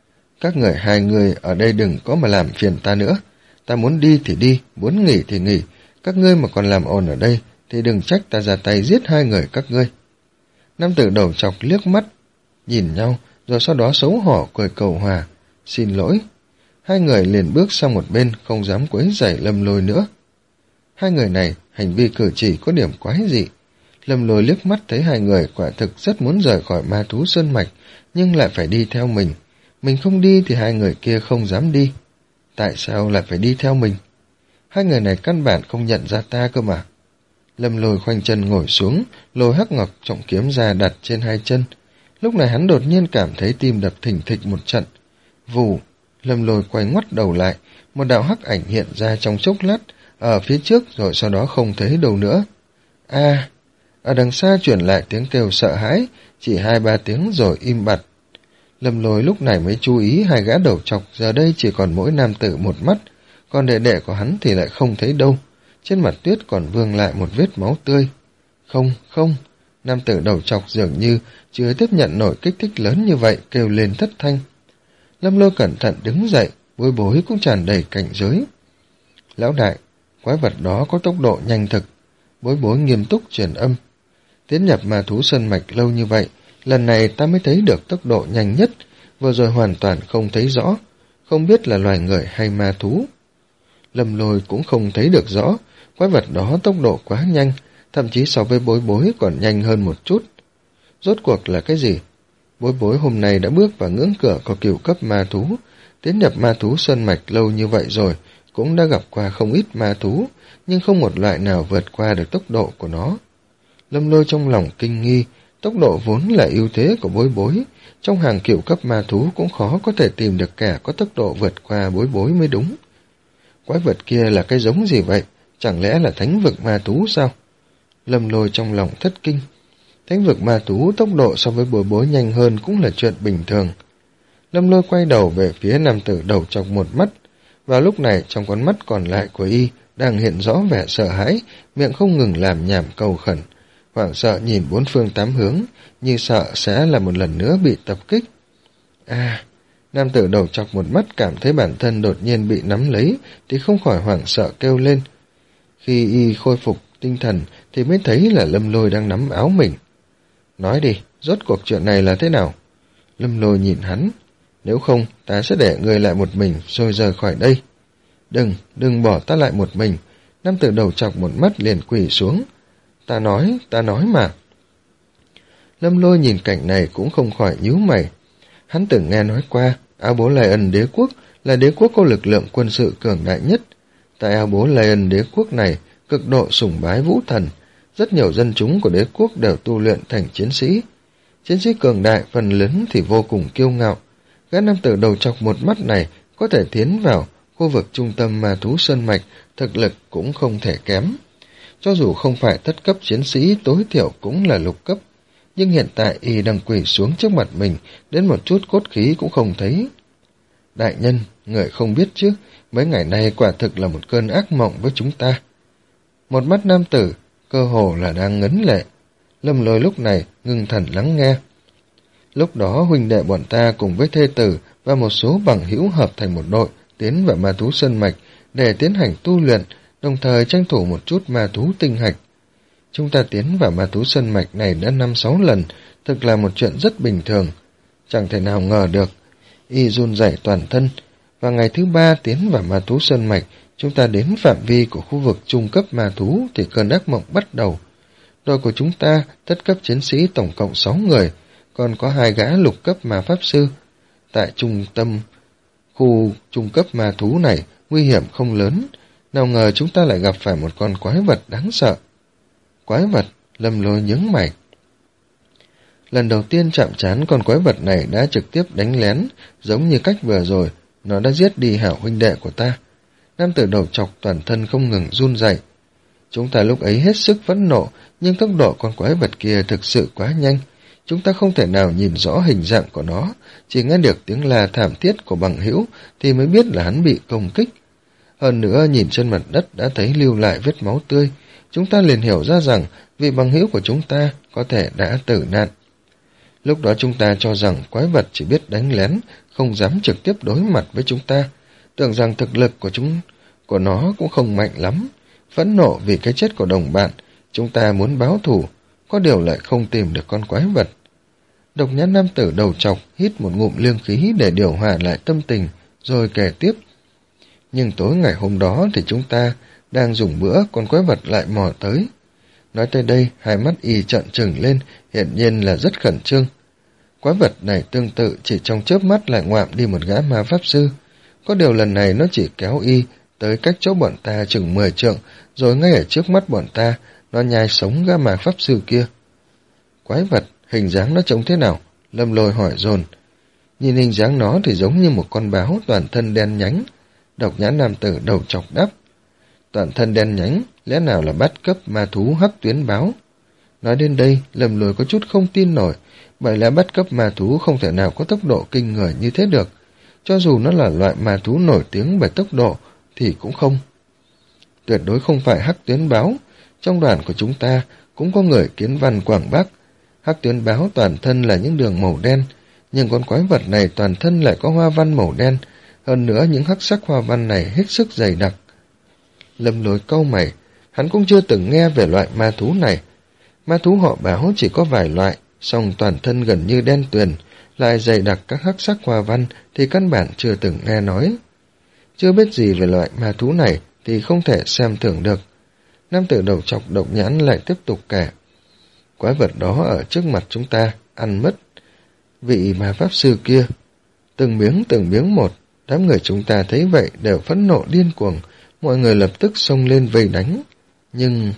Các người hai người ở đây đừng có mà làm phiền ta nữa. Ta muốn đi thì đi, muốn nghỉ thì nghỉ. Các ngươi mà còn làm ồn ở đây thì đừng trách ta ra tay giết hai người các ngươi. Nam tử đầu chọc liếc mắt, nhìn nhau, rồi sau đó xấu hổ cười cầu hòa. Xin lỗi. Hai người liền bước sang một bên, không dám quấy rầy Lâm Lôi nữa. Hai người này, hành vi cử chỉ có điểm quái dị. Lâm Lôi liếc mắt thấy hai người quả thực rất muốn rời khỏi ma thú sơn mạch, nhưng lại phải đi theo mình. Mình không đi thì hai người kia không dám đi. Tại sao lại phải đi theo mình? Hai người này căn bản không nhận ra ta cơ mà. Lâm Lôi khoanh chân ngồi xuống, lôi hắc ngọc trọng kiếm ra đặt trên hai chân. Lúc này hắn đột nhiên cảm thấy tim đập thình thịch một trận. Vù, Lâm Lôi quay ngoắt đầu lại, một đạo hắc ảnh hiện ra trong chốc lát, ở phía trước rồi sau đó không thấy đâu nữa. A, à, ở đằng xa chuyển lại tiếng kêu sợ hãi, chỉ hai ba tiếng rồi im bặt. Lâm Lôi lúc này mới chú ý hai gã đầu chọc giờ đây chỉ còn mỗi nam tử một mắt, còn đệ đệ của hắn thì lại không thấy đâu. Trên mặt tuyết còn vương lại một vết máu tươi. Không, không, nam tử đầu chọc dường như chưa tiếp nhận nổi kích thích lớn như vậy, kêu lên thất thanh. Lâm Lôi cẩn thận đứng dậy, Bối Bối cũng tràn đầy cảnh giới. Lão đại, quái vật đó có tốc độ nhanh thực. Bối Bối nghiêm túc truyền âm. Tiến nhập ma thú sơn mạch lâu như vậy, lần này ta mới thấy được tốc độ nhanh nhất, vừa rồi hoàn toàn không thấy rõ, không biết là loài người hay ma thú. Lâm Lôi cũng không thấy được rõ, quái vật đó tốc độ quá nhanh, thậm chí so với Bối Bối còn nhanh hơn một chút. Rốt cuộc là cái gì? Bối Bối hôm nay đã bước vào ngưỡng cửa của cửu cấp ma thú, tiến nhập ma thú sơn mạch lâu như vậy rồi, cũng đã gặp qua không ít ma thú, nhưng không một loại nào vượt qua được tốc độ của nó. Lâm Lôi trong lòng kinh nghi, tốc độ vốn là ưu thế của Bối Bối, trong hàng cửu cấp ma thú cũng khó có thể tìm được kẻ có tốc độ vượt qua Bối Bối mới đúng. Quái vật kia là cái giống gì vậy? Chẳng lẽ là thánh vực ma thú sao? Lâm Lôi trong lòng thất kinh. Thánh vực ma thú tốc độ so với Bối Bối nhanh hơn cũng là chuyện bình thường. Lâm Lôi quay đầu về phía nam tử đầu chọc một mắt. Vào lúc này trong con mắt còn lại của y đang hiện rõ vẻ sợ hãi, miệng không ngừng làm nhảm cầu khẩn, hoảng sợ nhìn bốn phương tám hướng, như sợ sẽ là một lần nữa bị tập kích. À, nam tử đầu chọc một mắt cảm thấy bản thân đột nhiên bị nắm lấy thì không khỏi hoảng sợ kêu lên. Khi y khôi phục tinh thần thì mới thấy là Lâm Lôi đang nắm áo mình. Nói đi, rốt cuộc chuyện này là thế nào? Lâm Lôi nhìn hắn. Nếu không, ta sẽ để ngươi lại một mình rồi rời khỏi đây. Đừng, đừng bỏ ta lại một mình. Nam tử đầu chọc một mắt liền quỳ xuống. Ta nói, ta nói mà. Lâm Lôi nhìn cảnh này cũng không khỏi nhíu mày. Hắn từng nghe nói qua, Áo Bố Lai Ân đế quốc là đế quốc có lực lượng quân sự cường đại nhất. Tại Áo Bố Lai Ân đế quốc này, cực độ sùng bái vũ thần. Rất nhiều dân chúng của đế quốc đều tu luyện thành chiến sĩ. Chiến sĩ cường đại phần lớn thì vô cùng kiêu ngạo. Gã nam tử đầu chọc một mắt này có thể tiến vào khu vực trung tâm ma thú sơn mạch, thực lực cũng không thể kém. Cho dù không phải thất cấp chiến sĩ, tối thiểu cũng là lục cấp. Nhưng hiện tại y đang quỳ xuống trước mặt mình, đến một chút cốt khí cũng không thấy. Đại nhân, người không biết chứ, mấy ngày nay quả thực là một cơn ác mộng với chúng ta. Một mắt nam tử, cơ hồ là đang ngấn lệ. Lâm Lôi lúc này ngưng thần lắng nghe. Lúc đó huynh đệ bọn ta cùng với thê tử và một số bằng hữu hợp thành một đội tiến vào ma thú sơn mạch để tiến hành tu luyện, đồng thời tranh thủ một chút ma thú tinh hạch. Chúng ta tiến vào ma thú sơn mạch này đã năm sáu lần, thực là một chuyện rất bình thường. Chẳng thể nào ngờ được, y run rẩy toàn thân. Và ngày thứ ba tiến vào ma thú sơn mạch, chúng ta đến phạm vi của khu vực trung cấp ma thú thì cơn ác mộng bắt đầu. Đội của chúng ta, thất cấp chiến sĩ tổng cộng sáu người, còn có hai gã lục cấp ma pháp sư. Tại trung tâm khu trung cấp ma thú này, nguy hiểm không lớn, nào ngờ chúng ta lại gặp phải một con quái vật đáng sợ. Quái vật, Lâm Lôi nhướng mày. Lần đầu tiên chạm trán con quái vật này đã trực tiếp đánh lén, giống như cách vừa rồi, nó đã giết đi hảo huynh đệ của ta. Nam tử đầu chọc toàn thân không ngừng run rẩy. Chúng ta lúc ấy hết sức phẫn nộ, nhưng tốc độ con quái vật kia thực sự quá nhanh. Chúng ta không thể nào nhìn rõ hình dạng của nó, chỉ nghe được tiếng la thảm thiết của bằng hữu thì mới biết là hắn bị công kích. Hơn nữa nhìn trên mặt đất đã thấy lưu lại vết máu tươi, chúng ta liền hiểu ra rằng vị bằng hữu của chúng ta có thể đã tử nạn. Lúc đó chúng ta cho rằng quái vật chỉ biết đánh lén, không dám trực tiếp đối mặt với chúng ta, tưởng rằng thực lực của chúng của nó cũng không mạnh lắm. Phẫn nộ vì cái chết của đồng bạn, chúng ta muốn báo thù, có điều lại không tìm được con quái vật. Độc nhãn nam tử đầu chọc hít một ngụm liêng khí để điều hòa lại tâm tình, rồi kể tiếp. Nhưng tối ngày hôm đó thì chúng ta đang dùng bữa, con quái vật lại mò tới. Nói tới đây, hai mắt y trợn trừng lên, hiển nhiên là rất khẩn trương. Quái vật này tương tự chỉ trong chớp mắt lại ngoạm đi một gã ma pháp sư. Có điều lần này nó chỉ kéo y tới cách chỗ bọn ta chừng mười trượng, rồi ngay ở trước mắt bọn ta, nó nhai sống gã ma pháp sư kia. Quái vật, hình dáng nó trông thế nào? Lâm Lôi hỏi dồn. Nhìn hình dáng nó thì giống như một con báo toàn thân đen nhánh. Độc nhãn nam tử đầu chọc đáp. Toàn thân đen nhánh, lẽ nào là bát cấp ma thú hắc tuyến báo? Nói đến đây, Lâm Lôi có chút không tin nổi, bởi lẽ bát cấp ma thú không thể nào có tốc độ kinh người như thế được. Cho dù nó là loại ma thú nổi tiếng bởi tốc độ, thì cũng không. Tuyệt đối không phải hắc tuyến báo. Trong đoàn của chúng ta cũng có người kiến văn Quảng Bắc. Hắc tuyến báo toàn thân là những đường màu đen, nhưng con quái vật này toàn thân lại có hoa văn màu đen, hơn nữa những hắc sắc hoa văn này hết sức dày đặc. Lâm Lôi cau mày, hắn cũng chưa từng nghe về loại ma thú này. Ma thú họ báo chỉ có vài loại, song toàn thân gần như đen tuyền, lại dày đặc các hắc sắc hoa văn thì căn bản chưa từng nghe nói. Chưa biết gì về loại ma thú này thì không thể xem thường được. Nam tử đầu chọc độc nhãn lại tiếp tục kể. Quái vật đó ở trước mặt chúng ta, ăn mất vị ma pháp sư kia. Từng miếng từng miếng một, đám người chúng ta thấy vậy đều phẫn nộ điên cuồng, mọi người lập tức xông lên vây đánh. Nhưng...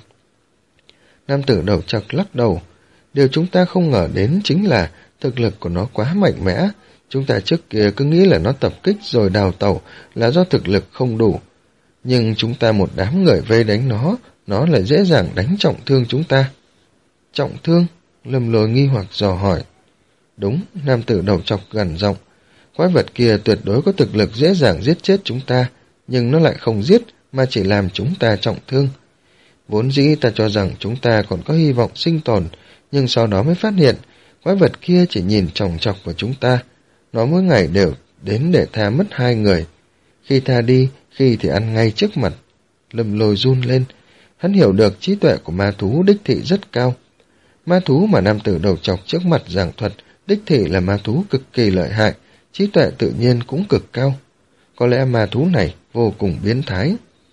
Nam tử đầu chọc lắc đầu. Điều chúng ta không ngờ đến chính là thực lực của nó quá mạnh mẽ. Chúng ta trước kia cứ nghĩ là nó tập kích rồi đào tẩu là do thực lực không đủ. Nhưng chúng ta một đám người vây đánh nó, nó lại dễ dàng đánh trọng thương chúng ta. Trọng thương? Lâm Lôi nghi hoặc dò hỏi. Đúng, nam tử đầu chọc gằn giọng. Quái vật kia tuyệt đối có thực lực dễ dàng giết chết chúng ta, nhưng nó lại không giết mà chỉ làm chúng ta trọng thương. Vốn dĩ ta cho rằng chúng ta còn có hy vọng sinh tồn, nhưng sau đó mới phát hiện quái vật kia chỉ nhìn chòng chọc vào chúng ta. Nó mỗi ngày đều đến để tha mất hai người. Khi tha đi, khi thì ăn ngay trước mặt. Lâm Lôi run lên. Hắn hiểu được trí tuệ của ma thú đích thị rất cao. Ma thú mà nam tử đầu chọc trước mặt giảng thuật đích thị là ma thú cực kỳ lợi hại, trí tuệ tự nhiên cũng cực cao. Có lẽ ma thú này vô cùng biến thái.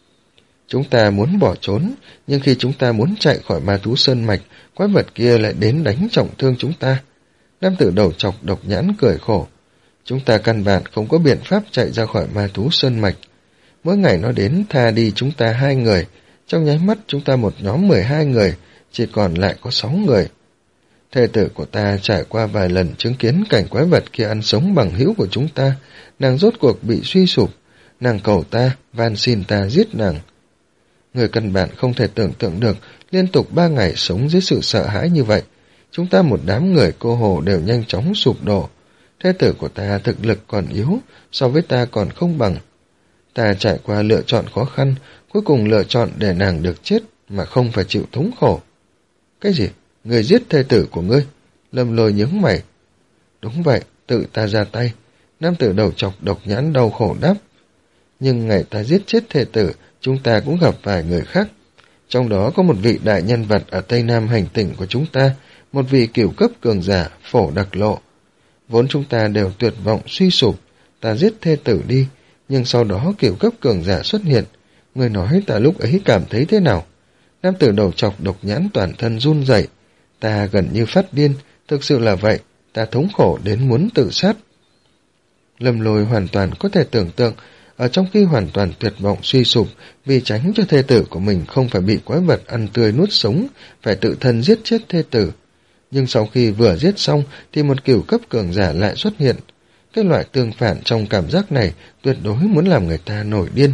Chúng ta muốn bỏ trốn, nhưng khi chúng ta muốn chạy khỏi ma thú sơn mạch, quái vật kia lại đến đánh trọng thương chúng ta. Nam tử đầu chọc độc nhãn cười khổ. Chúng ta căn bản không có biện pháp chạy ra khỏi ma thú sơn mạch. Mỗi ngày nó đến tha đi chúng ta hai người, trong nháy mắt chúng ta một nhóm mười hai người, chỉ còn lại có sáu người. Thê tử của ta trải qua vài lần chứng kiến cảnh quái vật kia ăn sống bằng hữu của chúng ta, nàng rốt cuộc bị suy sụp, nàng cầu ta, van xin ta giết nàng. Người căn bản không thể tưởng tượng được liên tục ba ngày sống dưới sự sợ hãi như vậy. Chúng ta một đám người cô hồ đều nhanh chóng sụp đổ. Thê tử của ta thực lực còn yếu, so với ta còn không bằng. Ta trải qua lựa chọn khó khăn, cuối cùng lựa chọn để nàng được chết mà không phải chịu thống khổ. Cái gì? Người giết thê tử của ngươi? Lâm Lôi nhướng mày. Đúng vậy, tự ta ra tay. Nam tử đầu chọc độc nhãn đau khổ đáp. Nhưng ngày ta giết chết thê tử, chúng ta cũng gặp vài người khác. Trong đó có một vị đại nhân vật ở Tây Nam hành tinh của chúng ta, một vị cửu cấp cường giả, Phổ Đặc Lộ. Vốn chúng ta đều tuyệt vọng suy sụp, ta giết thê tử đi, nhưng sau đó cửu cấp cường giả xuất hiện. Người nói ta lúc ấy cảm thấy thế nào? Nam tử đầu chọc độc nhãn toàn thân run rẩy. Ta gần như phát điên, thực sự là vậy, ta thống khổ đến muốn tự sát. Lâm Lôi hoàn toàn có thể tưởng tượng, ở trong khi hoàn toàn tuyệt vọng suy sụp, vì tránh cho thê tử của mình không phải bị quái vật ăn tươi nuốt sống, phải tự thân giết chết thê tử. Nhưng sau khi vừa giết xong thì một cửu cấp cường giả lại xuất hiện. Cái loại tương phản trong cảm giác này tuyệt đối muốn làm người ta nổi điên.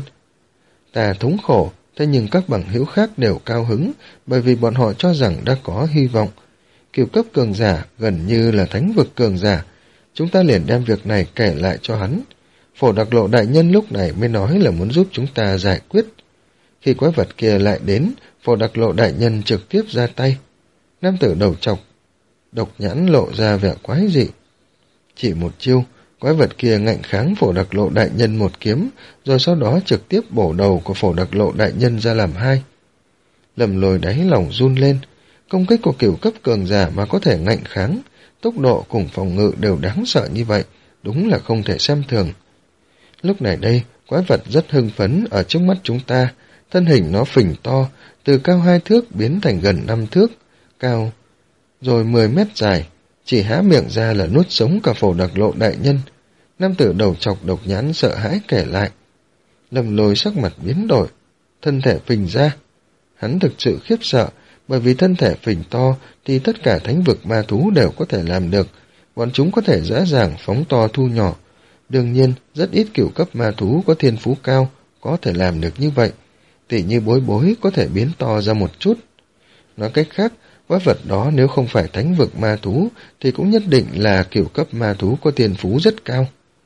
Ta thống khổ, thế nhưng các bằng hữu khác đều cao hứng, bởi vì bọn họ cho rằng đã có hy vọng. Cửu cấp cường giả gần như là thánh vực cường giả. Chúng ta liền đem việc này kể lại cho hắn. Phổ Đặc Lộ đại nhân lúc này mới nói là muốn giúp chúng ta giải quyết. Khi quái vật kia lại đến, Phổ Đặc Lộ đại nhân trực tiếp ra tay. Nam tử đầu chọc độc nhãn lộ ra vẻ quái dị. Chỉ một chiêu, quái vật kia ngạnh kháng Phổ Đặc Lộ đại nhân một kiếm, rồi sau đó trực tiếp bổ đầu của Phổ Đặc Lộ đại nhân ra làm hai. Lâm Lôi đáy lòng run lên. Công kích của cửu cấp cường giả mà có thể ngạnh kháng, tốc độ cùng phòng ngự đều đáng sợ như vậy, đúng là không thể xem thường. Lúc này đây, quái vật rất hưng phấn ở trước mắt chúng ta, thân hình nó phình to, từ cao hai thước biến thành gần năm thước, cao, rồi mười mét dài, chỉ há miệng ra là nuốt sống cả Phổ Đặc Lộ đại nhân. Nam tử đầu chọc độc nhãn sợ hãi kể lại. Lâm Lôi sắc mặt biến đổi, thân thể phình ra. Hắn thực sự khiếp sợ, bởi vì thân thể phình to thì tất cả thánh vực ma thú đều có thể làm được, bọn chúng có thể dễ dàng phóng to thu nhỏ. Đương nhiên, rất ít cửu cấp ma thú có thiên phú cao có thể làm được như vậy, tỉ như Bối Bối có thể biến to ra một chút. Nói cách khác, quái vật đó nếu không phải thánh vực ma thú thì cũng nhất định là cửu cấp ma thú có thiên phú rất cao.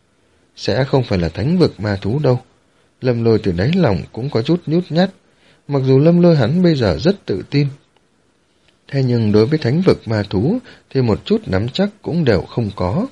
Sẽ không phải là thánh vực ma thú đâu. Lâm Lôi từ đáy lòng cũng có chút nhút nhát, mặc dù Lâm Lôi hắn bây giờ rất tự tin. Thế nhưng đối với thánh vực ma thú thì một chút nắm chắc cũng đều không có.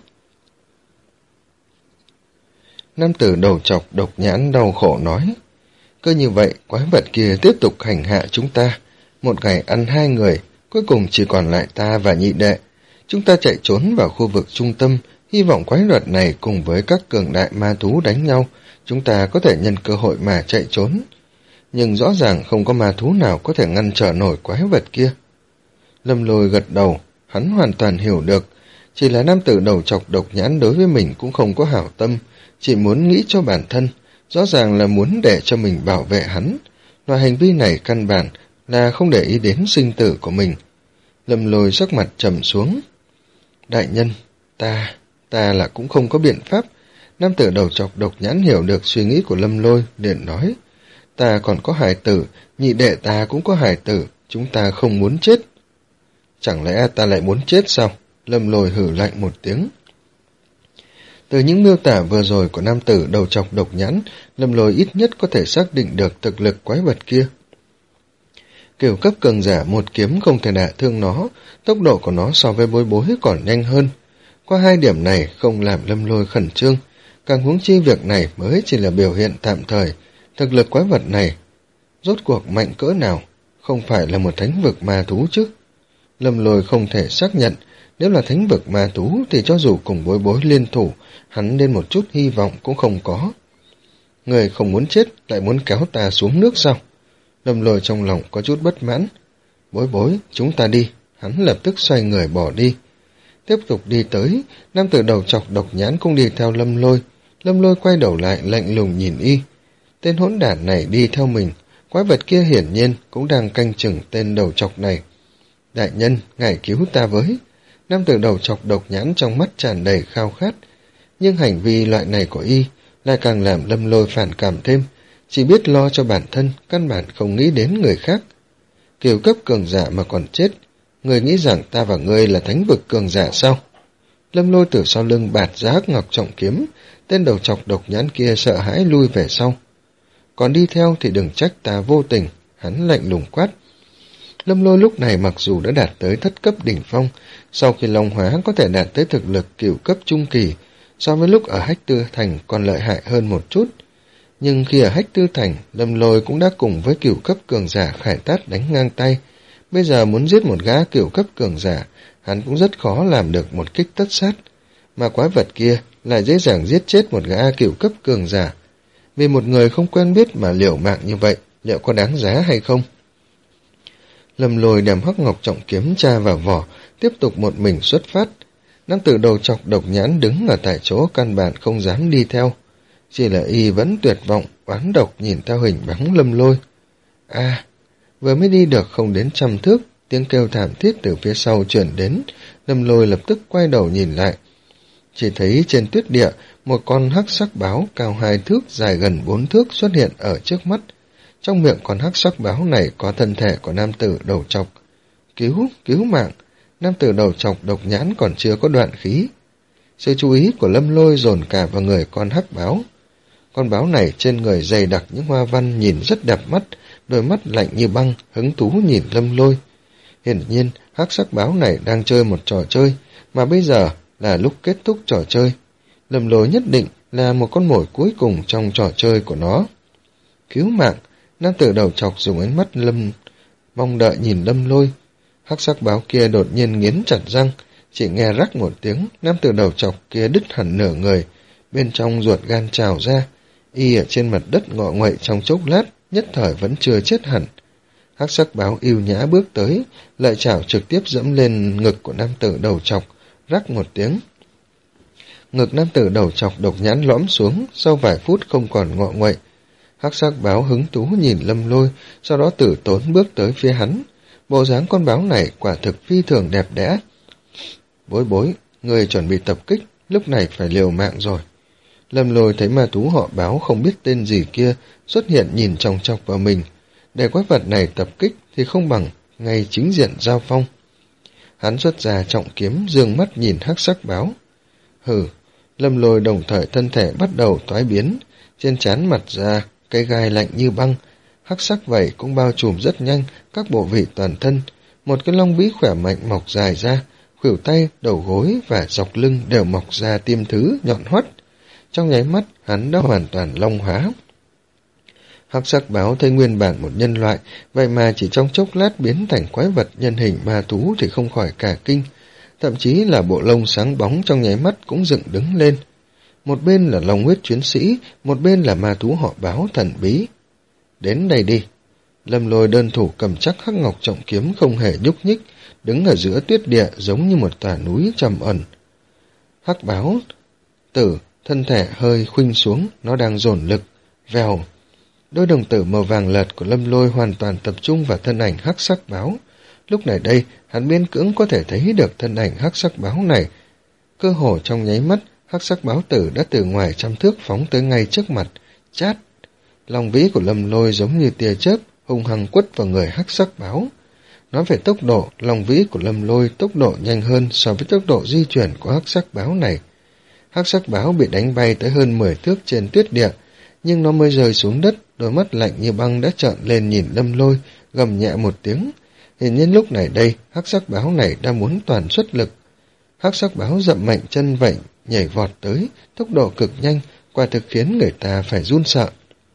Nam tử đầu chọc độc nhãn đau khổ nói. Cứ như vậy, quái vật kia tiếp tục hành hạ chúng ta. Một ngày ăn hai người, cuối cùng chỉ còn lại ta và nhị đệ. Chúng ta chạy trốn vào khu vực trung tâm, hy vọng quái vật này cùng với các cường đại ma thú đánh nhau, chúng ta có thể nhân cơ hội mà chạy trốn. Nhưng rõ ràng không có ma thú nào có thể ngăn trở nổi quái vật kia. Lâm Lôi gật đầu, hắn hoàn toàn hiểu được. Chỉ là nam tử đầu chọc độc nhãn đối với mình cũng không có hảo tâm, chỉ muốn nghĩ cho bản thân, rõ ràng là muốn để cho mình bảo vệ hắn. Loại hành vi này căn bản là không để ý đến sinh tử của mình. Lâm Lôi sắc mặt trầm xuống. Đại nhân, ta, ta là cũng không có biện pháp. Nam tử đầu chọc độc nhãn hiểu được suy nghĩ của Lâm Lôi, liền nói. Ta còn có hài tử, nhị đệ ta cũng có hài tử, chúng ta không muốn chết. Chẳng lẽ ta lại muốn chết sao? Lâm Lôi hử lạnh một tiếng. Từ những miêu tả vừa rồi của nam tử đầu trọc độc nhãn, Lâm Lôi ít nhất có thể xác định được thực lực quái vật kia. Kiểu cấp cường giả một kiếm không thể đả thương nó, tốc độ của nó so với Bối Bối còn nhanh hơn. Qua hai điểm này không làm Lâm Lôi khẩn trương, càng huống chi việc này mới chỉ là biểu hiện tạm thời. Thực lực quái vật này rốt cuộc mạnh cỡ nào, không phải là một thánh vực ma thú chứ. Lâm Lôi không thể xác nhận, nếu là thánh vực ma thú thì cho dù cùng Bối Bối liên thủ, hắn đến một chút hy vọng cũng không có. Người không muốn chết lại muốn kéo ta xuống nước sao? Lâm Lôi trong lòng có chút bất mãn. Bối Bối, chúng ta đi. Hắn lập tức xoay người bỏ đi. Tiếp tục đi tới, nam tử đầu trọc độc nhãn cũng đi theo Lâm Lôi. Lâm Lôi quay đầu lại lạnh lùng nhìn y. Tên hỗn đản này đi theo mình, quái vật kia hiển nhiên cũng đang canh chừng tên đầu trọc này. Đại nhân, ngài cứu ta với. Nam tử đầu trọc độc nhãn trong mắt tràn đầy khao khát. Nhưng hành vi loại này của y lại càng làm Lâm Lôi phản cảm thêm, chỉ biết lo cho bản thân, căn bản không nghĩ đến người khác. Kiều cấp cường giả mà còn chết, người nghĩ rằng ta và ngươi là thánh vực cường giả sao? Lâm Lôi từ sau lưng bạt ra hắc ngọc trọng kiếm, tên đầu trọc độc nhãn kia sợ hãi lui về sau. Còn đi theo thì đừng trách ta vô tình, hắn lạnh lùng quát. Lâm Lôi lúc này mặc dù đã đạt tới thất cấp đỉnh phong, sau khi long hóa có thể đạt tới thực lực cửu cấp trung kỳ, so với lúc ở Hách Tư Thành còn lợi hại hơn một chút. Nhưng khi ở Hách Tư Thành, Lâm Lôi cũng đã cùng với cửu cấp cường giả Khải Tát đánh ngang tay. Bây giờ muốn giết một gã cửu cấp cường giả, hắn cũng rất khó làm được một kích tất sát. Mà quái vật kia lại dễ dàng giết chết một gã cửu cấp cường giả. Vì một người không quen biết mà liều mạng như vậy, liệu có đáng giá hay không? Lâm Lôi đem hắc ngọc trọng kiếm tra vào vỏ, tiếp tục một mình xuất phát. Nam tử đầu trọc độc nhãn đứng ở tại chỗ căn bản không dám đi theo. Chỉ là y vẫn tuyệt vọng, oán độc nhìn theo hình bóng Lâm Lôi. À, vừa mới đi được không đến trăm thước, tiếng kêu thảm thiết từ phía sau truyền đến. Lâm Lôi lập tức quay đầu nhìn lại. Chỉ thấy trên tuyết địa, một con hắc sắc báo cao hai thước dài gần bốn thước xuất hiện ở trước mắt. Trong miệng con hắc sắc báo này có thân thể của nam tử đầu trọc. Cứu, cứu mạng! Nam tử đầu trọc độc nhãn còn chưa có đoạn khí. Sự chú ý của Lâm Lôi dồn cả vào người con hắc báo. Con báo này trên người dày đặc những hoa văn nhìn rất đẹp mắt, đôi mắt lạnh như băng, hứng thú nhìn Lâm Lôi. Hiển nhiên, hắc sắc báo này đang chơi một trò chơi, mà bây giờ là lúc kết thúc trò chơi. Lâm Lôi nhất định là một con mồi cuối cùng trong trò chơi của nó. Cứu mạng! Nam tử đầu trọc dùng ánh mắt Lâm mong đợi nhìn Lâm Lôi. Hắc sắc báo kia đột nhiên nghiến chặt răng, chỉ nghe rắc một tiếng, nam tử đầu trọc kia đứt hẳn nửa người, bên trong ruột gan trào ra, y ở trên mặt đất ngọ nguậy trong chốc lát, nhất thời vẫn chưa chết hẳn. Hắc sắc báo yêu nhã bước tới, lợi chảo trực tiếp dẫm lên ngực của nam tử đầu trọc, rắc một tiếng. Ngực nam tử đầu trọc độc nhãn lõm xuống, sau vài phút không còn ngọ nguậy. Hắc sắc báo hứng thú nhìn Lâm Lôi, sau đó tử tốn bước tới phía hắn. Bộ dáng con báo này quả thực phi thường đẹp đẽ. Bối Bối, người chuẩn bị tập kích, lúc này phải liều mạng rồi. Lâm Lôi thấy ma thú họ báo không biết tên gì kia xuất hiện nhìn chòng chọc vào mình. Để quái vật này tập kích thì không bằng ngay chính diện giao phong. Hắn xuất ra trọng kiếm, dương mắt nhìn hắc sắc báo. Hừ, Lâm Lôi đồng thời thân thể bắt đầu thoái biến, trên trán mặt ra cây gai lạnh như băng, hắc sắc vảy cũng bao trùm rất nhanh các bộ vị toàn thân. Một cái lông vĩ khỏe mạnh mọc dài ra, khuỷu tay, đầu gối và dọc lưng đều mọc ra tiêm thứ nhọn hoắt. Trong nháy mắt, hắn đã hoàn toàn long hóa. Hắc sắc báo thấy nguyên bản một nhân loại, vậy mà chỉ trong chốc lát biến thành quái vật nhân hình ma thú thì không khỏi cả kinh. Thậm chí là bộ lông sáng bóng trong nháy mắt cũng dựng đứng lên. Một bên là long huyết chiến sĩ, một bên là ma thú họ báo thần bí. Đến đây đi. Lâm Lôi đơn thủ cầm chắc hắc ngọc trọng kiếm không hề nhúc nhích, đứng ở giữa tuyết địa giống như một tòa núi trầm ẩn. Hắc báo tử, thân thể hơi khuynh xuống, nó đang dồn lực. Vèo. Đôi đồng tử màu vàng lợt của Lâm Lôi hoàn toàn tập trung vào thân ảnh hắc sắc báo. Lúc này đây, hắn miễn cưỡng có thể thấy được thân ảnh hắc sắc báo này. Cơ hồ trong nháy mắt, hắc sắc báo tử đã từ ngoài trăm thước phóng tới ngay trước mặt. Chát! Long vĩ của Lâm Lôi giống như tia chớp, hung hăng quất vào người hắc sắc báo. Nói về tốc độ, long vĩ của Lâm Lôi tốc độ nhanh hơn so với tốc độ di chuyển của hắc sắc báo này. Hắc sắc báo bị đánh bay tới hơn mười thước trên tuyết địa, nhưng nó mới rơi xuống đất, đôi mắt lạnh như băng đã trợn lên nhìn Lâm Lôi, gầm nhẹ một tiếng. Hiển nhiên lúc này đây, hắc sắc báo này đang muốn toàn xuất lực. Hắc sắc báo dậm mạnh chân vảnh, nhảy vọt tới, tốc độ cực nhanh, quả thực khiến người ta phải run sợ.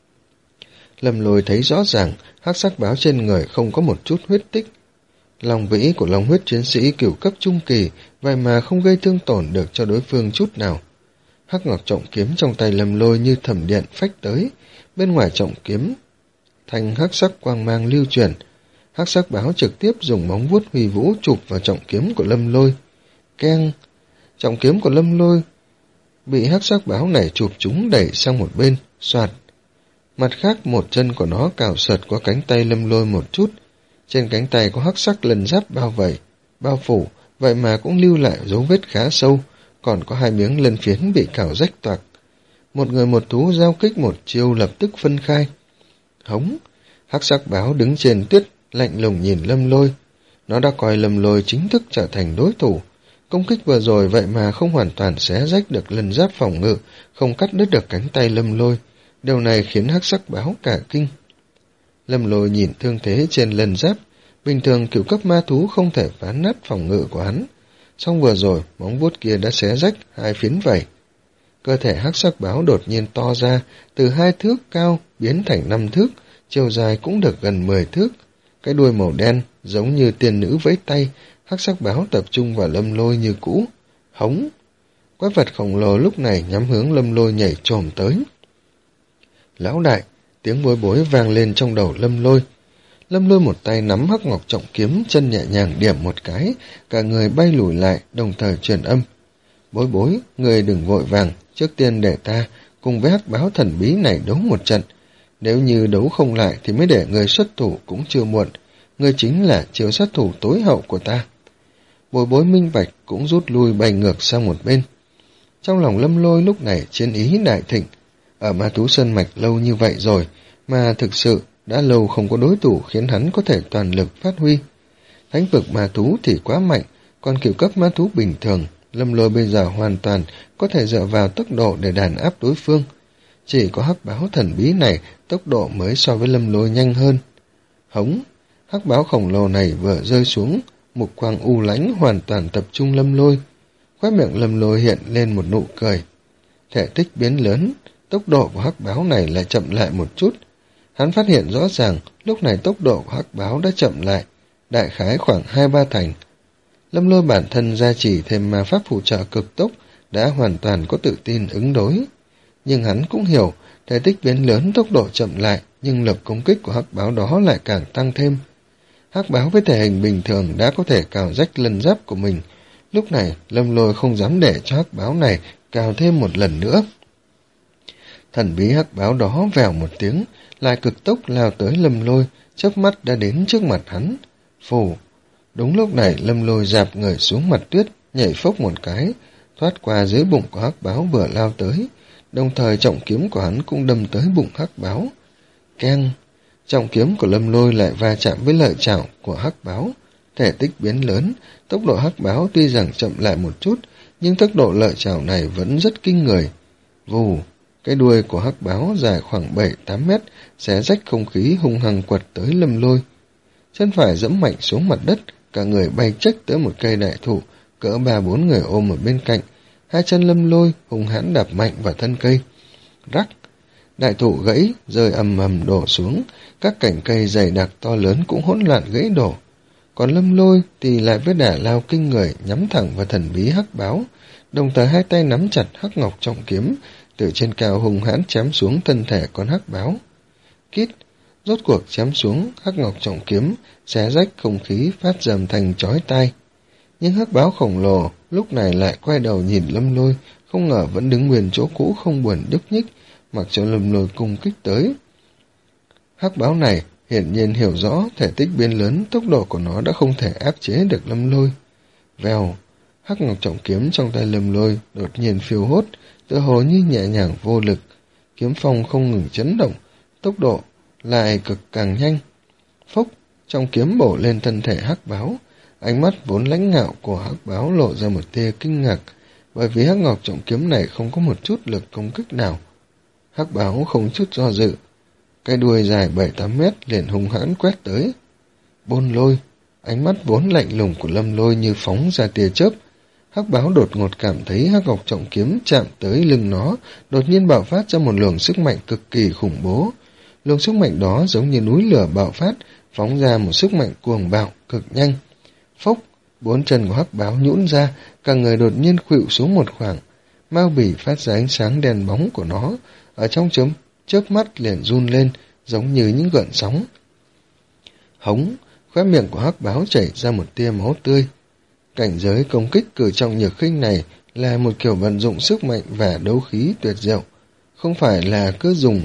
Lâm Lôi thấy rõ ràng, hắc sắc báo trên người không có một chút huyết tích. Long vĩ của long huyết chiến sĩ cửu cấp trung kỳ, vậy mà không gây thương tổn được cho đối phương chút nào. Hắc ngọc trọng kiếm trong tay Lâm Lôi như thẩm điện phách tới, bên ngoài trọng kiếm thanh hắc sắc quang mang lưu truyền. Hắc sắc báo trực tiếp dùng móng vuốt huy vũ chụp vào trọng kiếm của Lâm Lôi. Keng! Trọng kiếm của Lâm Lôi bị hắc sắc báo này chụp chúng đẩy sang một bên, soạt. Mặt khác một chân của nó cào sượt qua cánh tay Lâm Lôi một chút. Trên cánh tay có hắc sắc lần giáp bao vây, bao phủ, vậy mà cũng lưu lại dấu vết khá sâu, còn có hai miếng lân phiến bị cào rách toạc. Một người một thú giao kích một chiêu lập tức phân khai. Hống! Hắc sắc báo đứng trên tuyết, lạnh lùng nhìn Lâm Lôi. Nó đã coi Lâm Lôi chính thức trở thành đối thủ. Công kích vừa rồi vậy mà không hoàn toàn xé rách được lân giáp phòng ngự, không cắt đứt được cánh tay Lâm Lôi. Điều này khiến hắc sắc báo cả kinh. Lâm Lôi nhìn thương thế trên lân giáp, bình thường cửu cấp ma thú không thể phá nát phòng ngự của hắn. Song vừa rồi, móng vuốt kia đã xé rách hai phiến vảy. Cơ thể hắc sắc báo đột nhiên to ra, từ hai thước cao biến thành năm thước, chiều dài cũng được gần mười thước. Cái đuôi màu đen, giống như tiên nữ vẫy tay, hắc sắc báo tập trung vào Lâm Lôi như cũ. Hống! Quái vật khổng lồ lúc này nhắm hướng Lâm Lôi nhảy chồm tới. Lão đại! Tiếng bối bối vang lên trong đầu Lâm Lôi. Lâm Lôi một tay nắm hắc ngọc trọng kiếm, chân nhẹ nhàng điểm một cái, cả người bay lùi lại, đồng thời truyền âm. Bối bối, người đừng vội vàng, trước tiên để ta cùng với hắc báo thần bí này đấu một trận. Nếu như đấu không lại thì mới để người xuất thủ cũng chưa muộn. Người chính là chiêu sát thủ tối hậu của ta. Bối bối minh bạch cũng rút lui bay ngược sang một bên. Trong lòng Lâm Lôi lúc này chiến ý đại thịnh. Ở Ma Thú Sơn Mạch lâu như vậy rồi, mà thực sự đã lâu không có đối thủ khiến hắn có thể toàn lực phát huy. Thánh vực ma thú thì quá mạnh, còn cửu cấp ma thú bình thường, Lâm Lôi bây giờ hoàn toàn có thể dựa vào tốc độ để đàn áp đối phương. Chỉ có hắc báo thần bí này tốc độ mới so với Lâm Lôi nhanh hơn. Hống! Hắc báo khổng lồ này vừa rơi xuống, mục quang u lãnh hoàn toàn tập trung Lâm Lôi. Khóe miệng Lâm Lôi hiện lên một nụ cười. Thể tích biến lớn, tốc độ của hắc báo này lại chậm lại một chút. Hắn phát hiện rõ ràng lúc này tốc độ của hắc báo đã chậm lại, đại khái khoảng hai ba thành. Lâm Lôi bản thân gia trì thêm ma pháp phụ trợ cực tốc, đã hoàn toàn có tự tin ứng đối. Nhưng hắn cũng hiểu, thể tích biến lớn tốc độ chậm lại, nhưng lực công kích của hắc báo đó lại càng tăng thêm. Hắc báo với thể hình bình thường đã có thể cào rách lân giáp của mình. Lúc này, Lâm Lôi không dám để cho hắc báo này cào thêm một lần nữa. Thần bí hắc báo đó vèo một tiếng, lại cực tốc lao tới Lâm Lôi, chớp mắt đã đến trước mặt hắn. Phù! Đúng lúc này Lâm Lôi dạp người xuống mặt tuyết, nhảy phốc một cái, thoát qua dưới bụng của hắc báo vừa lao tới, đồng thời trọng kiếm của hắn cũng đâm tới bụng hắc báo. Keng! Trọng kiếm của Lâm Lôi lại va chạm với lợi chảo của hắc báo, thể tích biến lớn, tốc độ hắc báo tuy rằng chậm lại một chút, nhưng tốc độ lợi chảo này vẫn rất kinh người. Vù! Cái đuôi của hắc báo dài khoảng bảy tám mét, xé rách không khí hung hăng quật tới Lâm Lôi. Chân phải giẫm mạnh xuống mặt đất, cả người bay chếch tới một cây đại thụ, cỡ ba bốn người ôm ở bên cạnh. Hai chân Lâm Lôi hung hãn đạp mạnh vào thân cây. Rắc! Đại thụ gãy, rơi ầm ầm đổ xuống, các cành cây dày đặc to lớn cũng hỗn loạn gãy đổ. Còn Lâm Lôi thì lại với đà lao kinh người nhắm thẳng vào thần bí hắc báo, đồng thời hai tay nắm chặt hắc ngọc trọng kiếm, từ trên cao hung hãn chém xuống thân thể con hắc báo. Kít! Rốt cuộc chém xuống, hắc ngọc trọng kiếm, xé rách không khí phát ra âm thanh chói tai. Nhưng hắc báo khổng lồ lúc này lại quay đầu nhìn Lâm Lôi, không ngờ vẫn đứng nguyên chỗ cũ không buồn nhúc nhích, mặc cho Lâm Lôi cung kích tới. Hắc báo này hiển nhiên hiểu rõ thể tích biến lớn, tốc độ của nó đã không thể áp chế được Lâm Lôi. Vèo! Hắc ngọc trọng kiếm trong tay Lâm Lôi đột nhiên phiêu hốt, tựa hồ như nhẹ nhàng vô lực. Kiếm phong không ngừng chấn động, tốc độ lại cực càng nhanh. Phốc, trong kiếm bổ lên thân thể hắc báo, ánh mắt vốn lãnh ngạo của hắc báo lộ ra một tia kinh ngạc, bởi vì hắc ngọc trọng kiếm này không có một chút lực công kích nào. Hắc báo không chút do dự, cái đuôi dài bảy tám mét liền hung hãn quét tới. Bôn Lôi, ánh mắt vốn lạnh lùng của Lâm Lôi như phóng ra tia chớp. Hắc báo đột ngột cảm thấy hắc ngọc trọng kiếm chạm tới lưng nó, đột nhiên bạo phát ra một luồng sức mạnh cực kỳ khủng bố. Luồng sức mạnh đó giống như núi lửa bạo phát, phóng ra một sức mạnh cuồng bạo cực nhanh. Phốc, bốn chân của hắc báo nhũn ra, cả người đột nhiên khuỵu xuống một khoảng. Mao bỉ phát ra ánh sáng đen bóng của nó, ở trong chớp chớp mắt liền run lên, giống như những gợn sóng. Hống, khóe miệng của hắc báo chảy ra một tia máu tươi. Cảnh giới công kích cử trọng nhược khinh này là một kiểu vận dụng sức mạnh và đấu khí tuyệt diệu, không phải là cứ dùng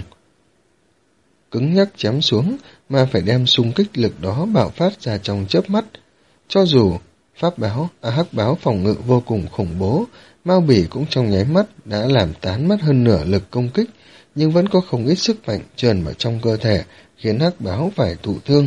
cứng nhắc chém xuống, mà phải đem xung kích lực đó bạo phát ra trong chớp mắt. Cho dù pháp báo, à hắc báo phòng ngự vô cùng khủng bố, Mao bỉ cũng trong nháy mắt đã làm tán mất hơn nửa lực công kích, nhưng vẫn có không ít sức mạnh tràn vào trong cơ thể, khiến hắc báo phải thụ thương.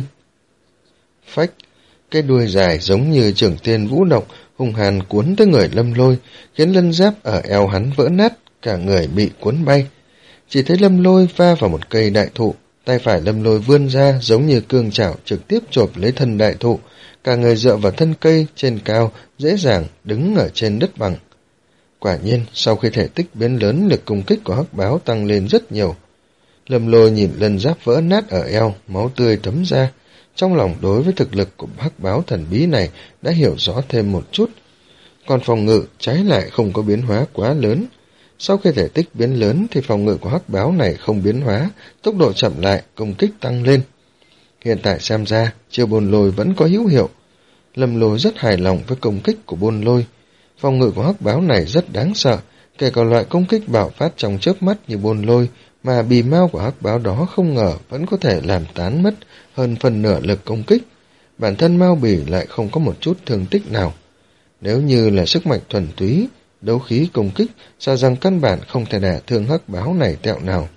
Phách, cái đuôi dài giống như trường tiên vũ động, hung hàn cuốn tới người Lâm Lôi, khiến lân giáp ở eo hắn vỡ nát, cả người bị cuốn bay. Chỉ thấy Lâm Lôi va vào một cây đại thụ, tay phải Lâm Lôi vươn ra giống như cương chảo trực tiếp chộp lấy thân đại thụ, cả người dựa vào thân cây trên cao, dễ dàng đứng ở trên đất bằng. Quả nhiên, sau khi thể tích biến lớn, lực công kích của hắc báo tăng lên rất nhiều. Lâm Lôi nhìn lân giáp vỡ nát ở eo, máu tươi tấm ra. Trong lòng đối với thực lực của hắc báo thần bí này đã hiểu rõ thêm một chút. Còn phòng ngự trái lại không có biến hóa quá lớn. Sau khi thể tích biến lớn thì phòng ngự của hắc báo này không biến hóa, tốc độ chậm lại, công kích tăng lên. Hiện tại xem ra, chiêu Bôn Lôi vẫn có hữu hiệu. Lâm Lôi rất hài lòng với công kích của Bôn Lôi. Phòng ngự của hắc báo này rất đáng sợ, kể cả loại công kích bạo phát trong chớp mắt như Bôn Lôi, mà bì mao của hắc báo đó không ngờ vẫn có thể làm tán mất hơn phần nửa lực công kích. Bản thân Mao bì lại không có một chút thương tích nào. Nếu như là sức mạnh thuần túy, đấu khí công kích, sao rằng căn bản không thể đả thương hắc báo này tẹo nào.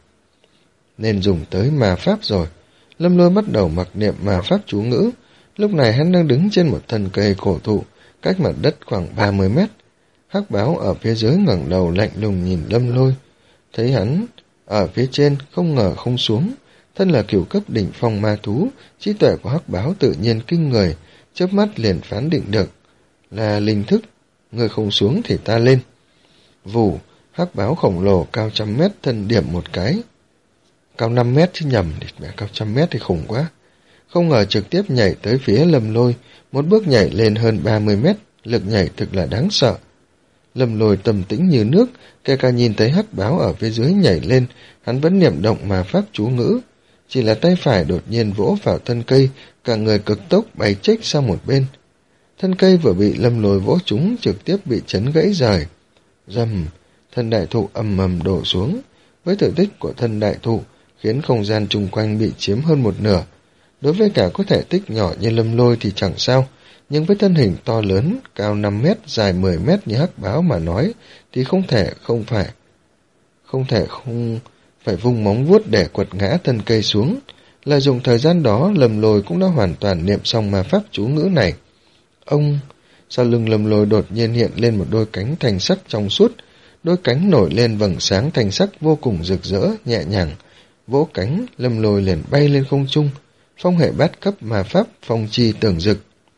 Nên dùng tới ma pháp rồi. Lâm Lôi bắt đầu mặc niệm ma pháp chú ngữ. Lúc này hắn đang đứng trên một thân cây cổ thụ, cách mặt đất khoảng ba mươi mét. Hắc báo ở phía dưới ngẩng đầu lạnh lùng nhìn Lâm Lôi. Thấy hắn ở phía trên không ngờ không xuống. Thân là cửu cấp đỉnh phong ma thú, trí tuệ của hắc báo tự nhiên kinh người, chớp mắt liền phán định được là linh thức, người không xuống thì ta lên. Vù, hắc báo khổng lồ cao trăm mét thân điểm một cái. Cao năm mét chứ nhầm, mẹ cao trăm mét thì khủng quá. Không ngờ trực tiếp nhảy tới phía Lâm Lôi, một bước nhảy lên hơn ba mươi mét, lực nhảy thực là đáng sợ. Lâm Lôi trầm tĩnh như nước, kể cả nhìn thấy hắc báo ở phía dưới nhảy lên, hắn vẫn niệm động mà pháp chú ngữ. Chỉ là tay phải đột nhiên vỗ vào thân cây, cả người cực tốc bay chếch sang một bên. Thân cây vừa bị Lâm Lôi vỗ trúng, trực tiếp bị chấn gãy rời. Rầm, thân đại thụ ầm ầm đổ xuống. Với thể tích của thân đại thụ, khiến không gian chung quanh bị chiếm hơn một nửa. Đối với cả có thể tích nhỏ như Lâm Lôi thì chẳng sao, nhưng với thân hình to lớn, cao năm mét, dài mười mét như hắc báo mà nói, thì không thể không phải. Không thể không phải vung móng vuốt để quật ngã thân cây xuống. Lợi dụng thời gian đó, Lâm Lôi cũng đã hoàn toàn niệm xong ma pháp chú ngữ này. Ông, sau lưng Lâm Lôi đột nhiên hiện lên một đôi cánh thanh sắc trong suốt, đôi cánh nổi lên vầng sáng thanh sắc vô cùng rực rỡ, nhẹ nhàng. Vỗ cánh, Lâm Lôi liền bay lên không trung, phong hệ bát cấp ma pháp phong chi tưởng rực.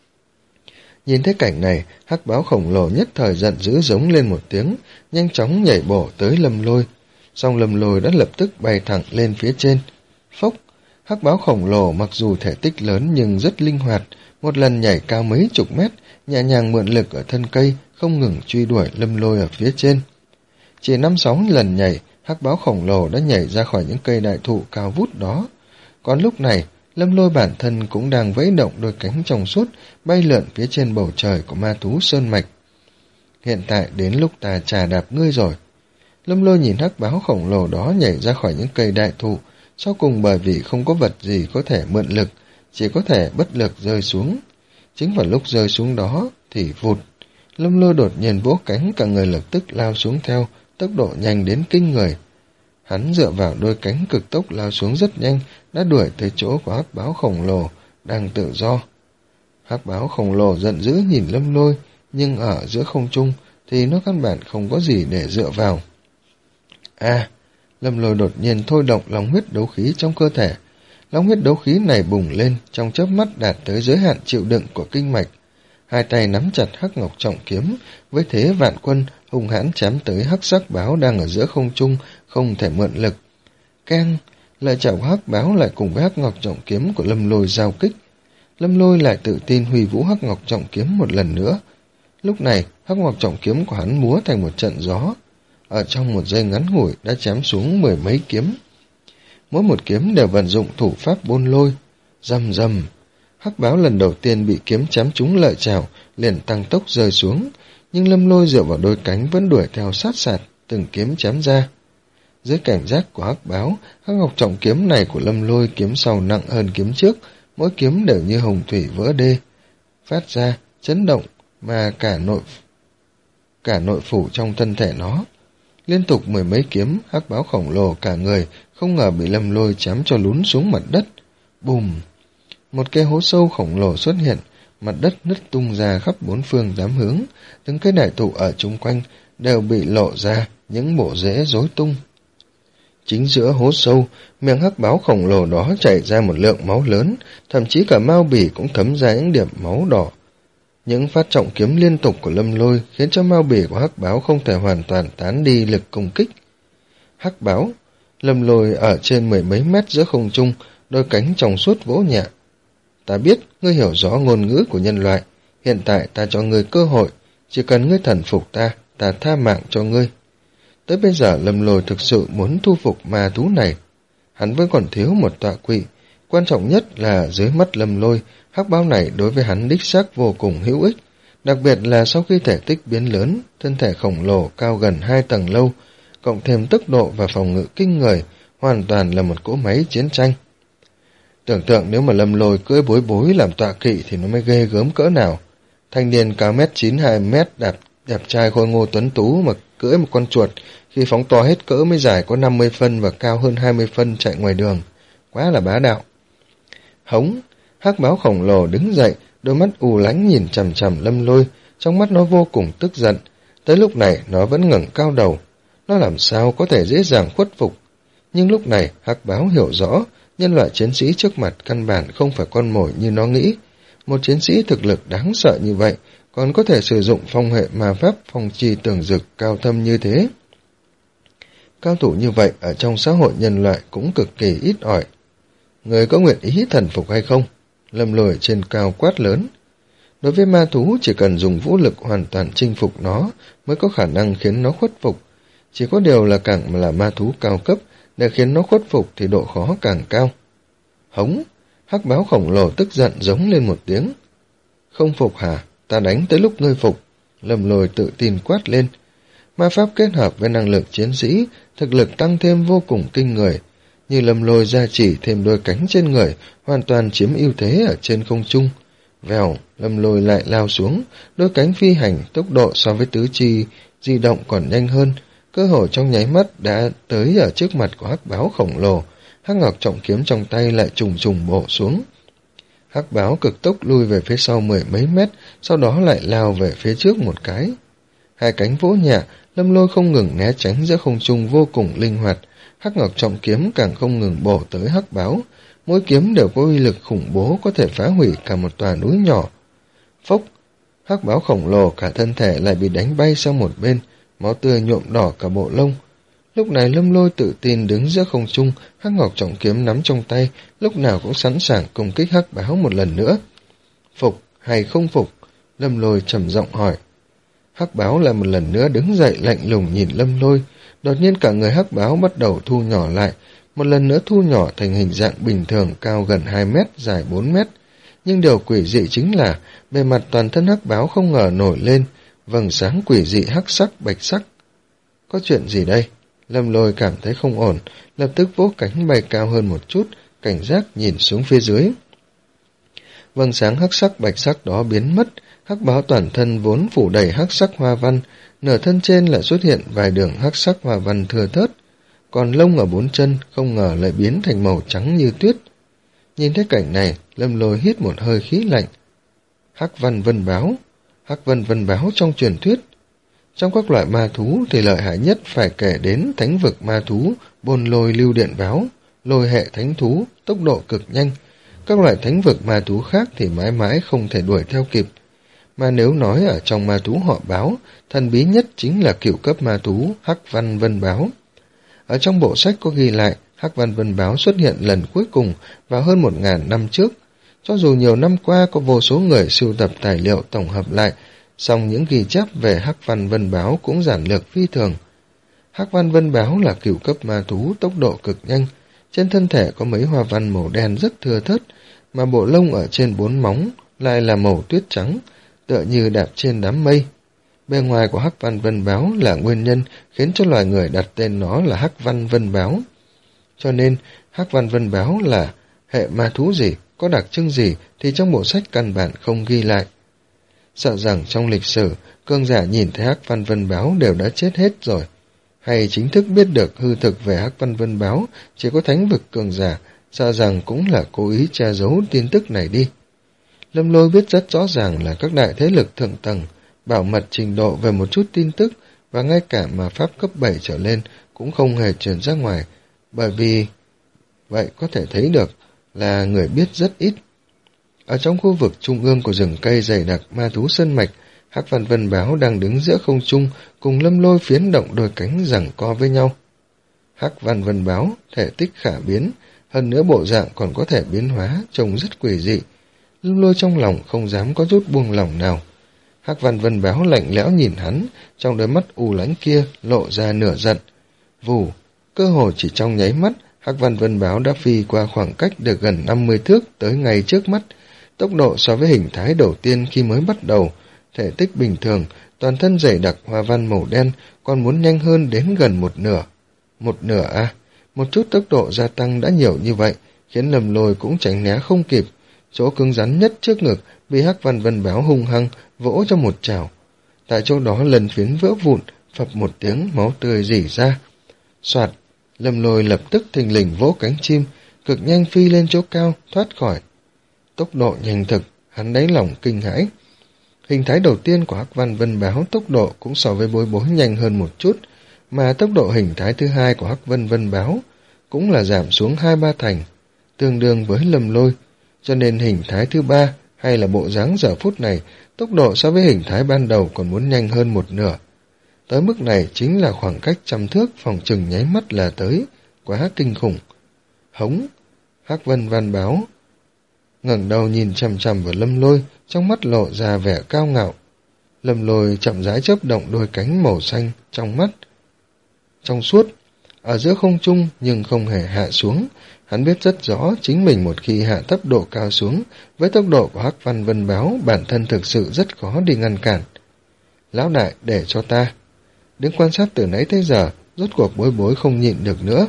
Nhìn thấy cảnh này, hắc báo khổng lồ nhất thời giận dữ giống lên một tiếng, nhanh chóng nhảy bổ tới Lâm Lôi. Song Lâm Lôi đã lập tức bay thẳng lên phía trên. Phốc, hắc báo khổng lồ mặc dù thể tích lớn nhưng rất linh hoạt, một lần nhảy cao mấy chục mét, nhẹ nhàng mượn lực ở thân cây, không ngừng truy đuổi Lâm Lôi ở phía trên. Chỉ năm sáu lần nhảy, hắc báo khổng lồ đã nhảy ra khỏi những cây đại thụ cao vút đó. Còn lúc này, Lâm Lôi bản thân cũng đang vẫy động đôi cánh trong suốt, bay lượn phía trên bầu trời của ma thú sơn mạch. Hiện tại đến lúc ta trà đạp ngươi rồi. Lâm Lôi nhìn hắc báo khổng lồ đó nhảy ra khỏi những cây đại thụ, sau cùng bởi vì không có vật gì có thể mượn lực, chỉ có thể bất lực rơi xuống. Chính vào lúc rơi xuống đó thì vụt, Lâm Lôi đột nhiên vỗ cánh, cả người lập tức lao xuống theo, tốc độ nhanh đến kinh người. Hắn dựa vào đôi cánh cực tốc lao xuống rất nhanh, đã đuổi tới chỗ của hắc báo khổng lồ đang tự do. Hắc báo khổng lồ giận dữ nhìn Lâm Lôi, nhưng ở giữa không trung thì nó căn bản không có gì để dựa vào. A, à, Lâm Lôi đột nhiên thôi động long huyết đấu khí trong cơ thể. Long huyết đấu khí này bùng lên, trong chớp mắt đạt tới giới hạn chịu đựng của kinh mạch. Hai tay nắm chặt hắc ngọc trọng kiếm, với thế vạn quân hung hãn chém tới hắc sắc báo đang ở giữa không trung, không thể mượn lực. Keng, lại chảo hắc báo lại cùng với hắc ngọc trọng kiếm của Lâm Lôi giao kích. Lâm Lôi lại tự tin huy vũ hắc ngọc trọng kiếm một lần nữa. Lúc này, hắc ngọc trọng kiếm của hắn múa thành một trận gió. Ở trong một giây ngắn ngủi đã chém xuống mười mấy kiếm. Mỗi một kiếm đều vận dụng thủ pháp bôn lôi. Rầm rầm, hắc báo lần đầu tiên bị kiếm chém trúng lợi chảo, liền tăng tốc rơi xuống, nhưng Lâm Lôi dựa vào đôi cánh vẫn đuổi theo sát sạt, từng kiếm chém ra. Dưới cảnh giác của hắc báo, hắc ngọc trọng kiếm này của Lâm Lôi kiếm sau nặng hơn kiếm trước, mỗi kiếm đều như hồng thủy vỡ đê, phát ra chấn động mà cả nội cả nội phủ trong thân thể nó. Liên tục mười mấy kiếm, hắc báo khổng lồ cả người không ngờ bị Lâm Lôi chém cho lún xuống mặt đất. Bùm! Một cái hố sâu khổng lồ xuất hiện, mặt đất nứt tung ra khắp bốn phương tám hướng, từng cái đại thụ ở chung quanh đều bị lộ ra những bộ rễ rối tung. Chính giữa hố sâu, miệng hắc báo khổng lồ đó chảy ra một lượng máu lớn, thậm chí cả mao bỉ cũng thấm ra những điểm máu đỏ. Những phát trọng kiếm liên tục của Lâm Lôi khiến cho mao bỉ của hắc báo không thể hoàn toàn tán đi lực công kích. Hắc báo, Lâm Lôi ở trên mười mấy mét giữa không trung, đôi cánh trong suốt vỗ nhẹ. Ta biết ngươi hiểu rõ ngôn ngữ của nhân loại, hiện tại ta cho ngươi cơ hội, chỉ cần ngươi thần phục ta, ta tha mạng cho ngươi. Tới bây giờ Lâm Lôi thực sự muốn thu phục ma thú này. Hắn vẫn còn thiếu một tọa quỵ, quan trọng nhất là dưới mắt Lâm Lôi, hắc báo này đối với hắn đích xác vô cùng hữu ích, đặc biệt là sau khi thể tích biến lớn, thân thể khổng lồ cao gần hai tầng lâu, cộng thêm tốc độ và phòng ngự kinh người, hoàn toàn là một cỗ máy chiến tranh. Tưởng tượng nếu mà Lâm Lôi cưỡi bối bối làm tọa kỵ thì nó mới ghê gớm cỡ nào. Thanh niên cao mét chín hai mét đạp đẹp trai khôi ngô tuấn tú mà cưỡi một con chuột, khi phóng to hết cỡ mới dài có năm mươi phân và cao hơn hai mươi phân chạy ngoài đường. Quá là bá đạo. Hống, hắc báo khổng lồ đứng dậy, đôi mắt u lánh nhìn chằm chằm Lâm Lôi, trong mắt nó vô cùng tức giận. Tới lúc này nó vẫn ngẩng cao đầu. Nó làm sao có thể dễ dàng khuất phục. Nhưng lúc này hắc báo hiểu rõ, nhân loại chiến sĩ trước mặt căn bản không phải con mồi như nó nghĩ. Một chiến sĩ thực lực đáng sợ như vậy, còn có thể sử dụng phong hệ ma pháp phong chi tường dực cao thâm như thế. Cao thủ như vậy ở trong xã hội nhân loại cũng cực kỳ ít ỏi. Người có nguyện ý thần phục hay không? Lâm Lôi trên cao quát lớn. Đối với ma thú chỉ cần dùng vũ lực hoàn toàn chinh phục nó mới có khả năng khiến nó khuất phục. Chỉ có điều là càng là ma thú cao cấp, để khiến nó khuất phục thì độ khó càng cao. Hống, hắc báo khổng lồ tức giận giống lên một tiếng. Không phục hả? Ta đánh tới lúc ngươi phục. Lâm Lôi tự tin quát lên. Ma pháp kết hợp với năng lực chiến sĩ, thực lực tăng thêm vô cùng kinh người. Như Lâm Lôi gia chỉ thêm đôi cánh trên người, hoàn toàn chiếm ưu thế ở trên không trung. Vèo, Lâm Lôi lại lao xuống, đôi cánh phi hành, tốc độ so với tứ chi di động còn nhanh hơn, cơ hội trong nháy mắt đã tới ở trước mặt của hắc báo khổng lồ, hắc ngọc trọng kiếm trong tay lại trùng trùng bổ xuống. Hắc báo cực tốc lui về phía sau mười mấy mét, sau đó lại lao về phía trước một cái. Hai cánh vỗ nhẹ, Lâm Lôi không ngừng né tránh giữa không trung vô cùng linh hoạt, hắc ngọc trọng kiếm càng không ngừng bổ tới hắc báo, mỗi kiếm đều có uy lực khủng bố có thể phá hủy cả một tòa núi nhỏ. Phốc, hắc báo khổng lồ cả thân thể lại bị đánh bay sang một bên, máu tươi nhuộm đỏ cả bộ lông. Lúc này Lâm Lôi tự tin đứng giữa không trung, hắc ngọc trọng kiếm nắm trong tay, lúc nào cũng sẵn sàng công kích hắc báo một lần nữa. Phục hay không phục? Lâm Lôi trầm giọng hỏi. Hắc báo lại một lần nữa đứng dậy lạnh lùng nhìn Lâm Lôi, đột nhiên cả người hắc báo bắt đầu thu nhỏ lại, một lần nữa thu nhỏ thành hình dạng bình thường cao gần hai mét, dài bốn mét. Nhưng điều quỷ dị chính là bề mặt toàn thân hắc báo không ngờ nổi lên vầng sáng quỷ dị hắc sắc bạch sắc. Có chuyện gì đây? Lâm Lôi cảm thấy không ổn, lập tức vỗ cánh bay cao hơn một chút, cảnh giác nhìn xuống phía dưới. Vầng sáng hắc sắc bạch sắc đó biến mất, hắc báo toàn thân vốn phủ đầy hắc sắc hoa văn, nửa thân trên lại xuất hiện vài đường hắc sắc hoa văn thưa thớt. còn lông ở bốn chân không ngờ lại biến thành màu trắng như tuyết. Nhìn thấy cảnh này, Lâm Lôi hít một hơi khí lạnh. Hắc Văn Vân Báo. Hắc Văn Vân Báo trong truyền thuyết. Trong các loại ma thú thì lợi hại nhất phải kể đến thánh vực ma thú, Bôn Lôi Lưu Điện Báo, lôi hệ thánh thú, tốc độ cực nhanh. Các loại thánh vực ma thú khác thì mãi mãi không thể đuổi theo kịp. Mà nếu nói ở trong ma thú họ Báo, thần bí nhất chính là cựu cấp ma thú Hắc Văn Vân Báo. Ở trong bộ sách có ghi lại, Hắc Văn Vân Báo xuất hiện lần cuối cùng vào hơn một ngàn năm trước. Cho dù nhiều năm qua có vô số người sưu tập tài liệu tổng hợp lại, song những ghi chép về Hắc Văn Vân Báo cũng giản lược phi thường. Hắc Văn Vân Báo là cửu cấp ma thú tốc độ cực nhanh, trên thân thể có mấy hoa văn màu đen rất thưa thớt, mà bộ lông ở trên bốn móng lại là màu tuyết trắng, tựa như đạp trên đám mây. Bề ngoài của Hắc Văn Vân Báo là nguyên nhân khiến cho loài người đặt tên nó là Hắc Văn Vân Báo. Cho nên, Hắc Văn Vân Báo là hệ ma thú gì, có đặc trưng gì thì trong bộ sách căn bản không ghi lại. Sợ rằng trong lịch sử, cường giả nhìn thấy Hắc Văn Vân Báo đều đã chết hết rồi. Hay chính thức biết được hư thực về Hắc Văn Vân Báo chỉ có thánh vực cường giả, sợ rằng cũng là cố ý che giấu tin tức này đi. Lâm Lôi biết rất rõ ràng là các đại thế lực thượng tầng bảo mật trình độ về một chút tin tức, và ngay cả mà pháp cấp bảy trở lên cũng không hề truyền ra ngoài, bởi vì vậy có thể thấy được là người biết rất ít. Ở trong khu vực trung ương của rừng cây dày đặc ma thú sơn mạch, Hắc Văn Vân Báo đang đứng giữa không trung cùng Lâm Lôi phiến động đôi cánh giằng co với nhau. Hắc Văn Vân Báo thể tích khả biến, hơn nữa bộ dạng còn có thể biến hóa, trông rất quỷ dị. Lâm Lôi trong lòng không dám có chút buông lỏng nào. Hắc Văn Vân Báo lạnh lẽo nhìn hắn, trong đôi mắt u lãnh kia lộ ra nửa giận. Vù, cơ hồ chỉ trong nháy mắt, Hắc Văn Vân Báo đã phi qua khoảng cách được gần năm mươi thước tới ngay trước mắt. Tốc độ so với hình thái đầu tiên khi mới bắt đầu, thể tích bình thường, toàn thân dày đặc hoa văn màu đen, còn muốn nhanh hơn đến gần một nửa. Một nửa à, một chút tốc độ gia tăng đã nhiều như vậy, khiến Lâm Lôi cũng tránh né không kịp. Chỗ cứng rắn nhất trước ngực bị Hắc Văn Vân Báo hung hăng vỗ cho một chảo. Tại chỗ đó lần phiến vỡ vụn, phập một tiếng máu tươi rỉ ra. Soạt, Lâm Lôi lập tức thình lình vỗ cánh chim, cực nhanh phi lên chỗ cao, thoát khỏi. Tốc độ nhanh thực, hắn đáy lòng kinh hãi. Hình thái đầu tiên của Hắc Văn Vân Báo tốc độ cũng so với Bối Bối nhanh hơn một chút, mà tốc độ hình thái thứ hai của Hắc Văn Vân Báo cũng là giảm xuống hai ba thành, tương đương với Lâm Lôi, cho nên hình thái thứ ba hay là bộ dáng giờ phút này, tốc độ so với hình thái ban đầu còn muốn nhanh hơn một nửa. Tới mức này chính là khoảng cách trăm thước, phòng chừng nháy mắt là tới, quá kinh khủng. Hống, Hắc Văn Vân Báo ngẩng đầu nhìn chằm chằm vào Lâm Lôi, trong mắt lộ ra vẻ cao ngạo. Lâm Lôi chậm rãi chớp động đôi cánh màu xanh trong mắt, trong suốt, ở giữa không trung nhưng không hề hạ xuống. Hắn biết rất rõ chính mình một khi hạ tốc độ cao xuống, với tốc độ của Hắc Văn Vân Báo, bản thân thực sự rất khó đi ngăn cản. Lão đại, để cho ta. Đứng quan sát từ nãy tới giờ, rốt cuộc Bối Bối không nhịn được nữa.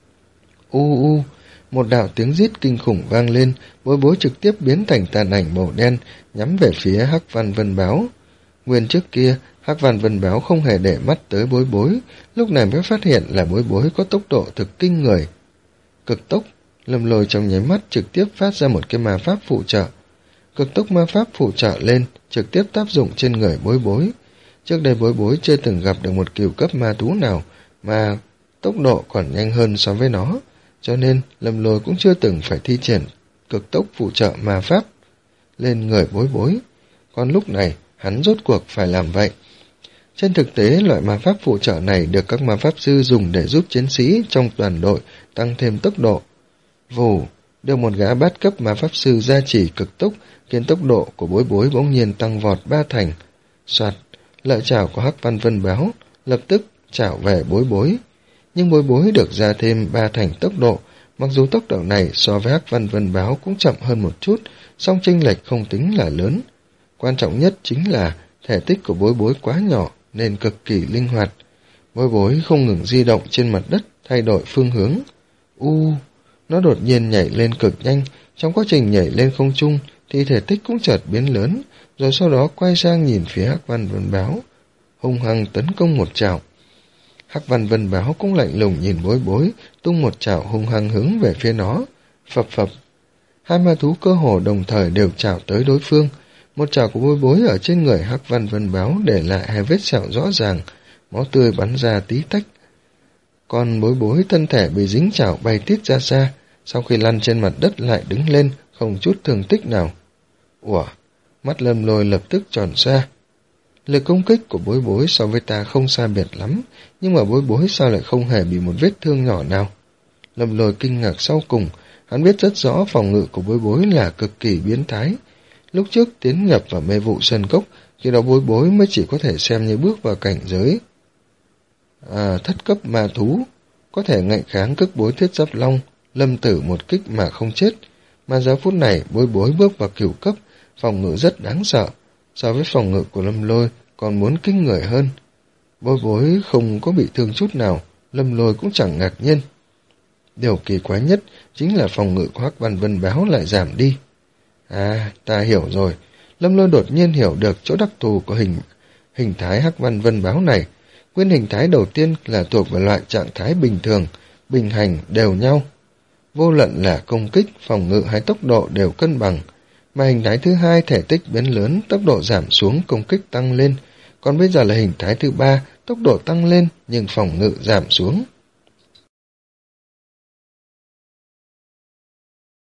U u, một đạo tiếng rít kinh khủng vang lên, Bối Bối trực tiếp biến thành tàn ảnh màu đen, nhắm về phía Hắc Văn Vân Báo. Nguyên trước kia, Hắc Văn Vân Báo không hề để mắt tới Bối Bối, lúc này mới phát hiện là Bối Bối có tốc độ thực kinh người. Cực tốc, Lâm Lôi trong nháy mắt trực tiếp phát ra một cái ma pháp phụ trợ. Cực tốc ma pháp phụ trợ lên, trực tiếp tác dụng trên người Bối Bối. Trước đây Bối Bối chưa từng gặp được một cửu cấp ma thú nào mà tốc độ còn nhanh hơn so với nó, cho nên Lâm Lôi cũng chưa từng phải thi triển cực tốc phụ trợ ma pháp lên người Bối Bối. Còn lúc này, hắn rốt cuộc phải làm vậy. Trên thực tế, loại ma pháp phụ trợ này được các ma pháp sư dùng để giúp chiến sĩ trong toàn đội tăng thêm tốc độ. Vù, được một gã bát cấp ma pháp sư gia trì cực tốc, khiến tốc độ của Bối Bối bỗng nhiên tăng vọt ba thành. Soạt, lợi chảo của Hắc Văn Vân Báo lập tức chảo về Bối Bối. Nhưng Bối Bối được ra thêm ba thành tốc độ, mặc dù tốc độ này so với Hắc Văn Vân Báo cũng chậm hơn một chút, song chênh lệch không tính là lớn. Quan trọng nhất chính là thể tích của Bối Bối quá nhỏ nên cực kỳ linh hoạt. Bối Bối không ngừng di động trên mặt đất, thay đổi phương hướng. U, nó đột nhiên nhảy lên cực nhanh, trong quá trình nhảy lên không trung thì thể tích cũng chợt biến lớn, rồi sau đó quay sang nhìn phía Hắc Văn Vân Báo, hung hăng tấn công một chảo. Hắc Văn Vân Báo cũng lạnh lùng nhìn Bối Bối, tung một chảo hung hăng hướng về phía nó. Phập phập. Hai ma thú cơ hồ đồng thời đều chảo tới đối phương. Một chảo của Bối Bối ở trên người Hắc Văn Vân Báo để lại hai vết sẹo rõ ràng, máu tươi bắn ra tí tách. Còn Bối Bối thân thể bị dính chảo bay tít ra xa, sau khi lăn trên mặt đất lại đứng lên, không chút thương tích nào. Ủa, mắt Lâm Lôi lập tức tròn xa. Lực công kích của Bối Bối so với ta không xa biệt lắm, nhưng mà Bối Bối sao lại không hề bị một vết thương nhỏ nào? Lâm Lôi kinh ngạc sau cùng, hắn biết rất rõ phòng ngự của Bối Bối là cực kỳ biến thái. Lúc trước tiến nhập vào mê vụ sơn cốc, khi đó Bối Bối mới chỉ có thể xem như bước vào cảnh giới. À, thất cấp ma thú, có thể ngạnh kháng cước Bối Thiết Giáp Long, lâm tử một kích mà không chết. Mà giờ phút này Bối Bối bước vào cửu cấp, phòng ngự rất đáng sợ. So với phòng ngự của Lâm Lôi còn muốn kinh người hơn. Bối Bối không có bị thương chút nào, Lâm Lôi cũng chẳng ngạc nhiên. Điều kỳ quái nhất chính là phòng ngự của Hắc Văn Vân Báo lại giảm đi. À, ta hiểu rồi. Lâm Lôi đột nhiên hiểu được chỗ đặc thù của hình hình thái Hắc Văn Vân Báo này. Nguyên hình thái đầu tiên là thuộc về loại trạng thái bình thường, bình hành đều nhau. Vô luận là công kích, phòng ngự hay tốc độ đều cân bằng. Mà hình thái thứ hai thể tích biến lớn, tốc độ giảm xuống, công kích tăng lên. Còn bây giờ là hình thái thứ ba, tốc độ tăng lên nhưng phòng ngự giảm xuống.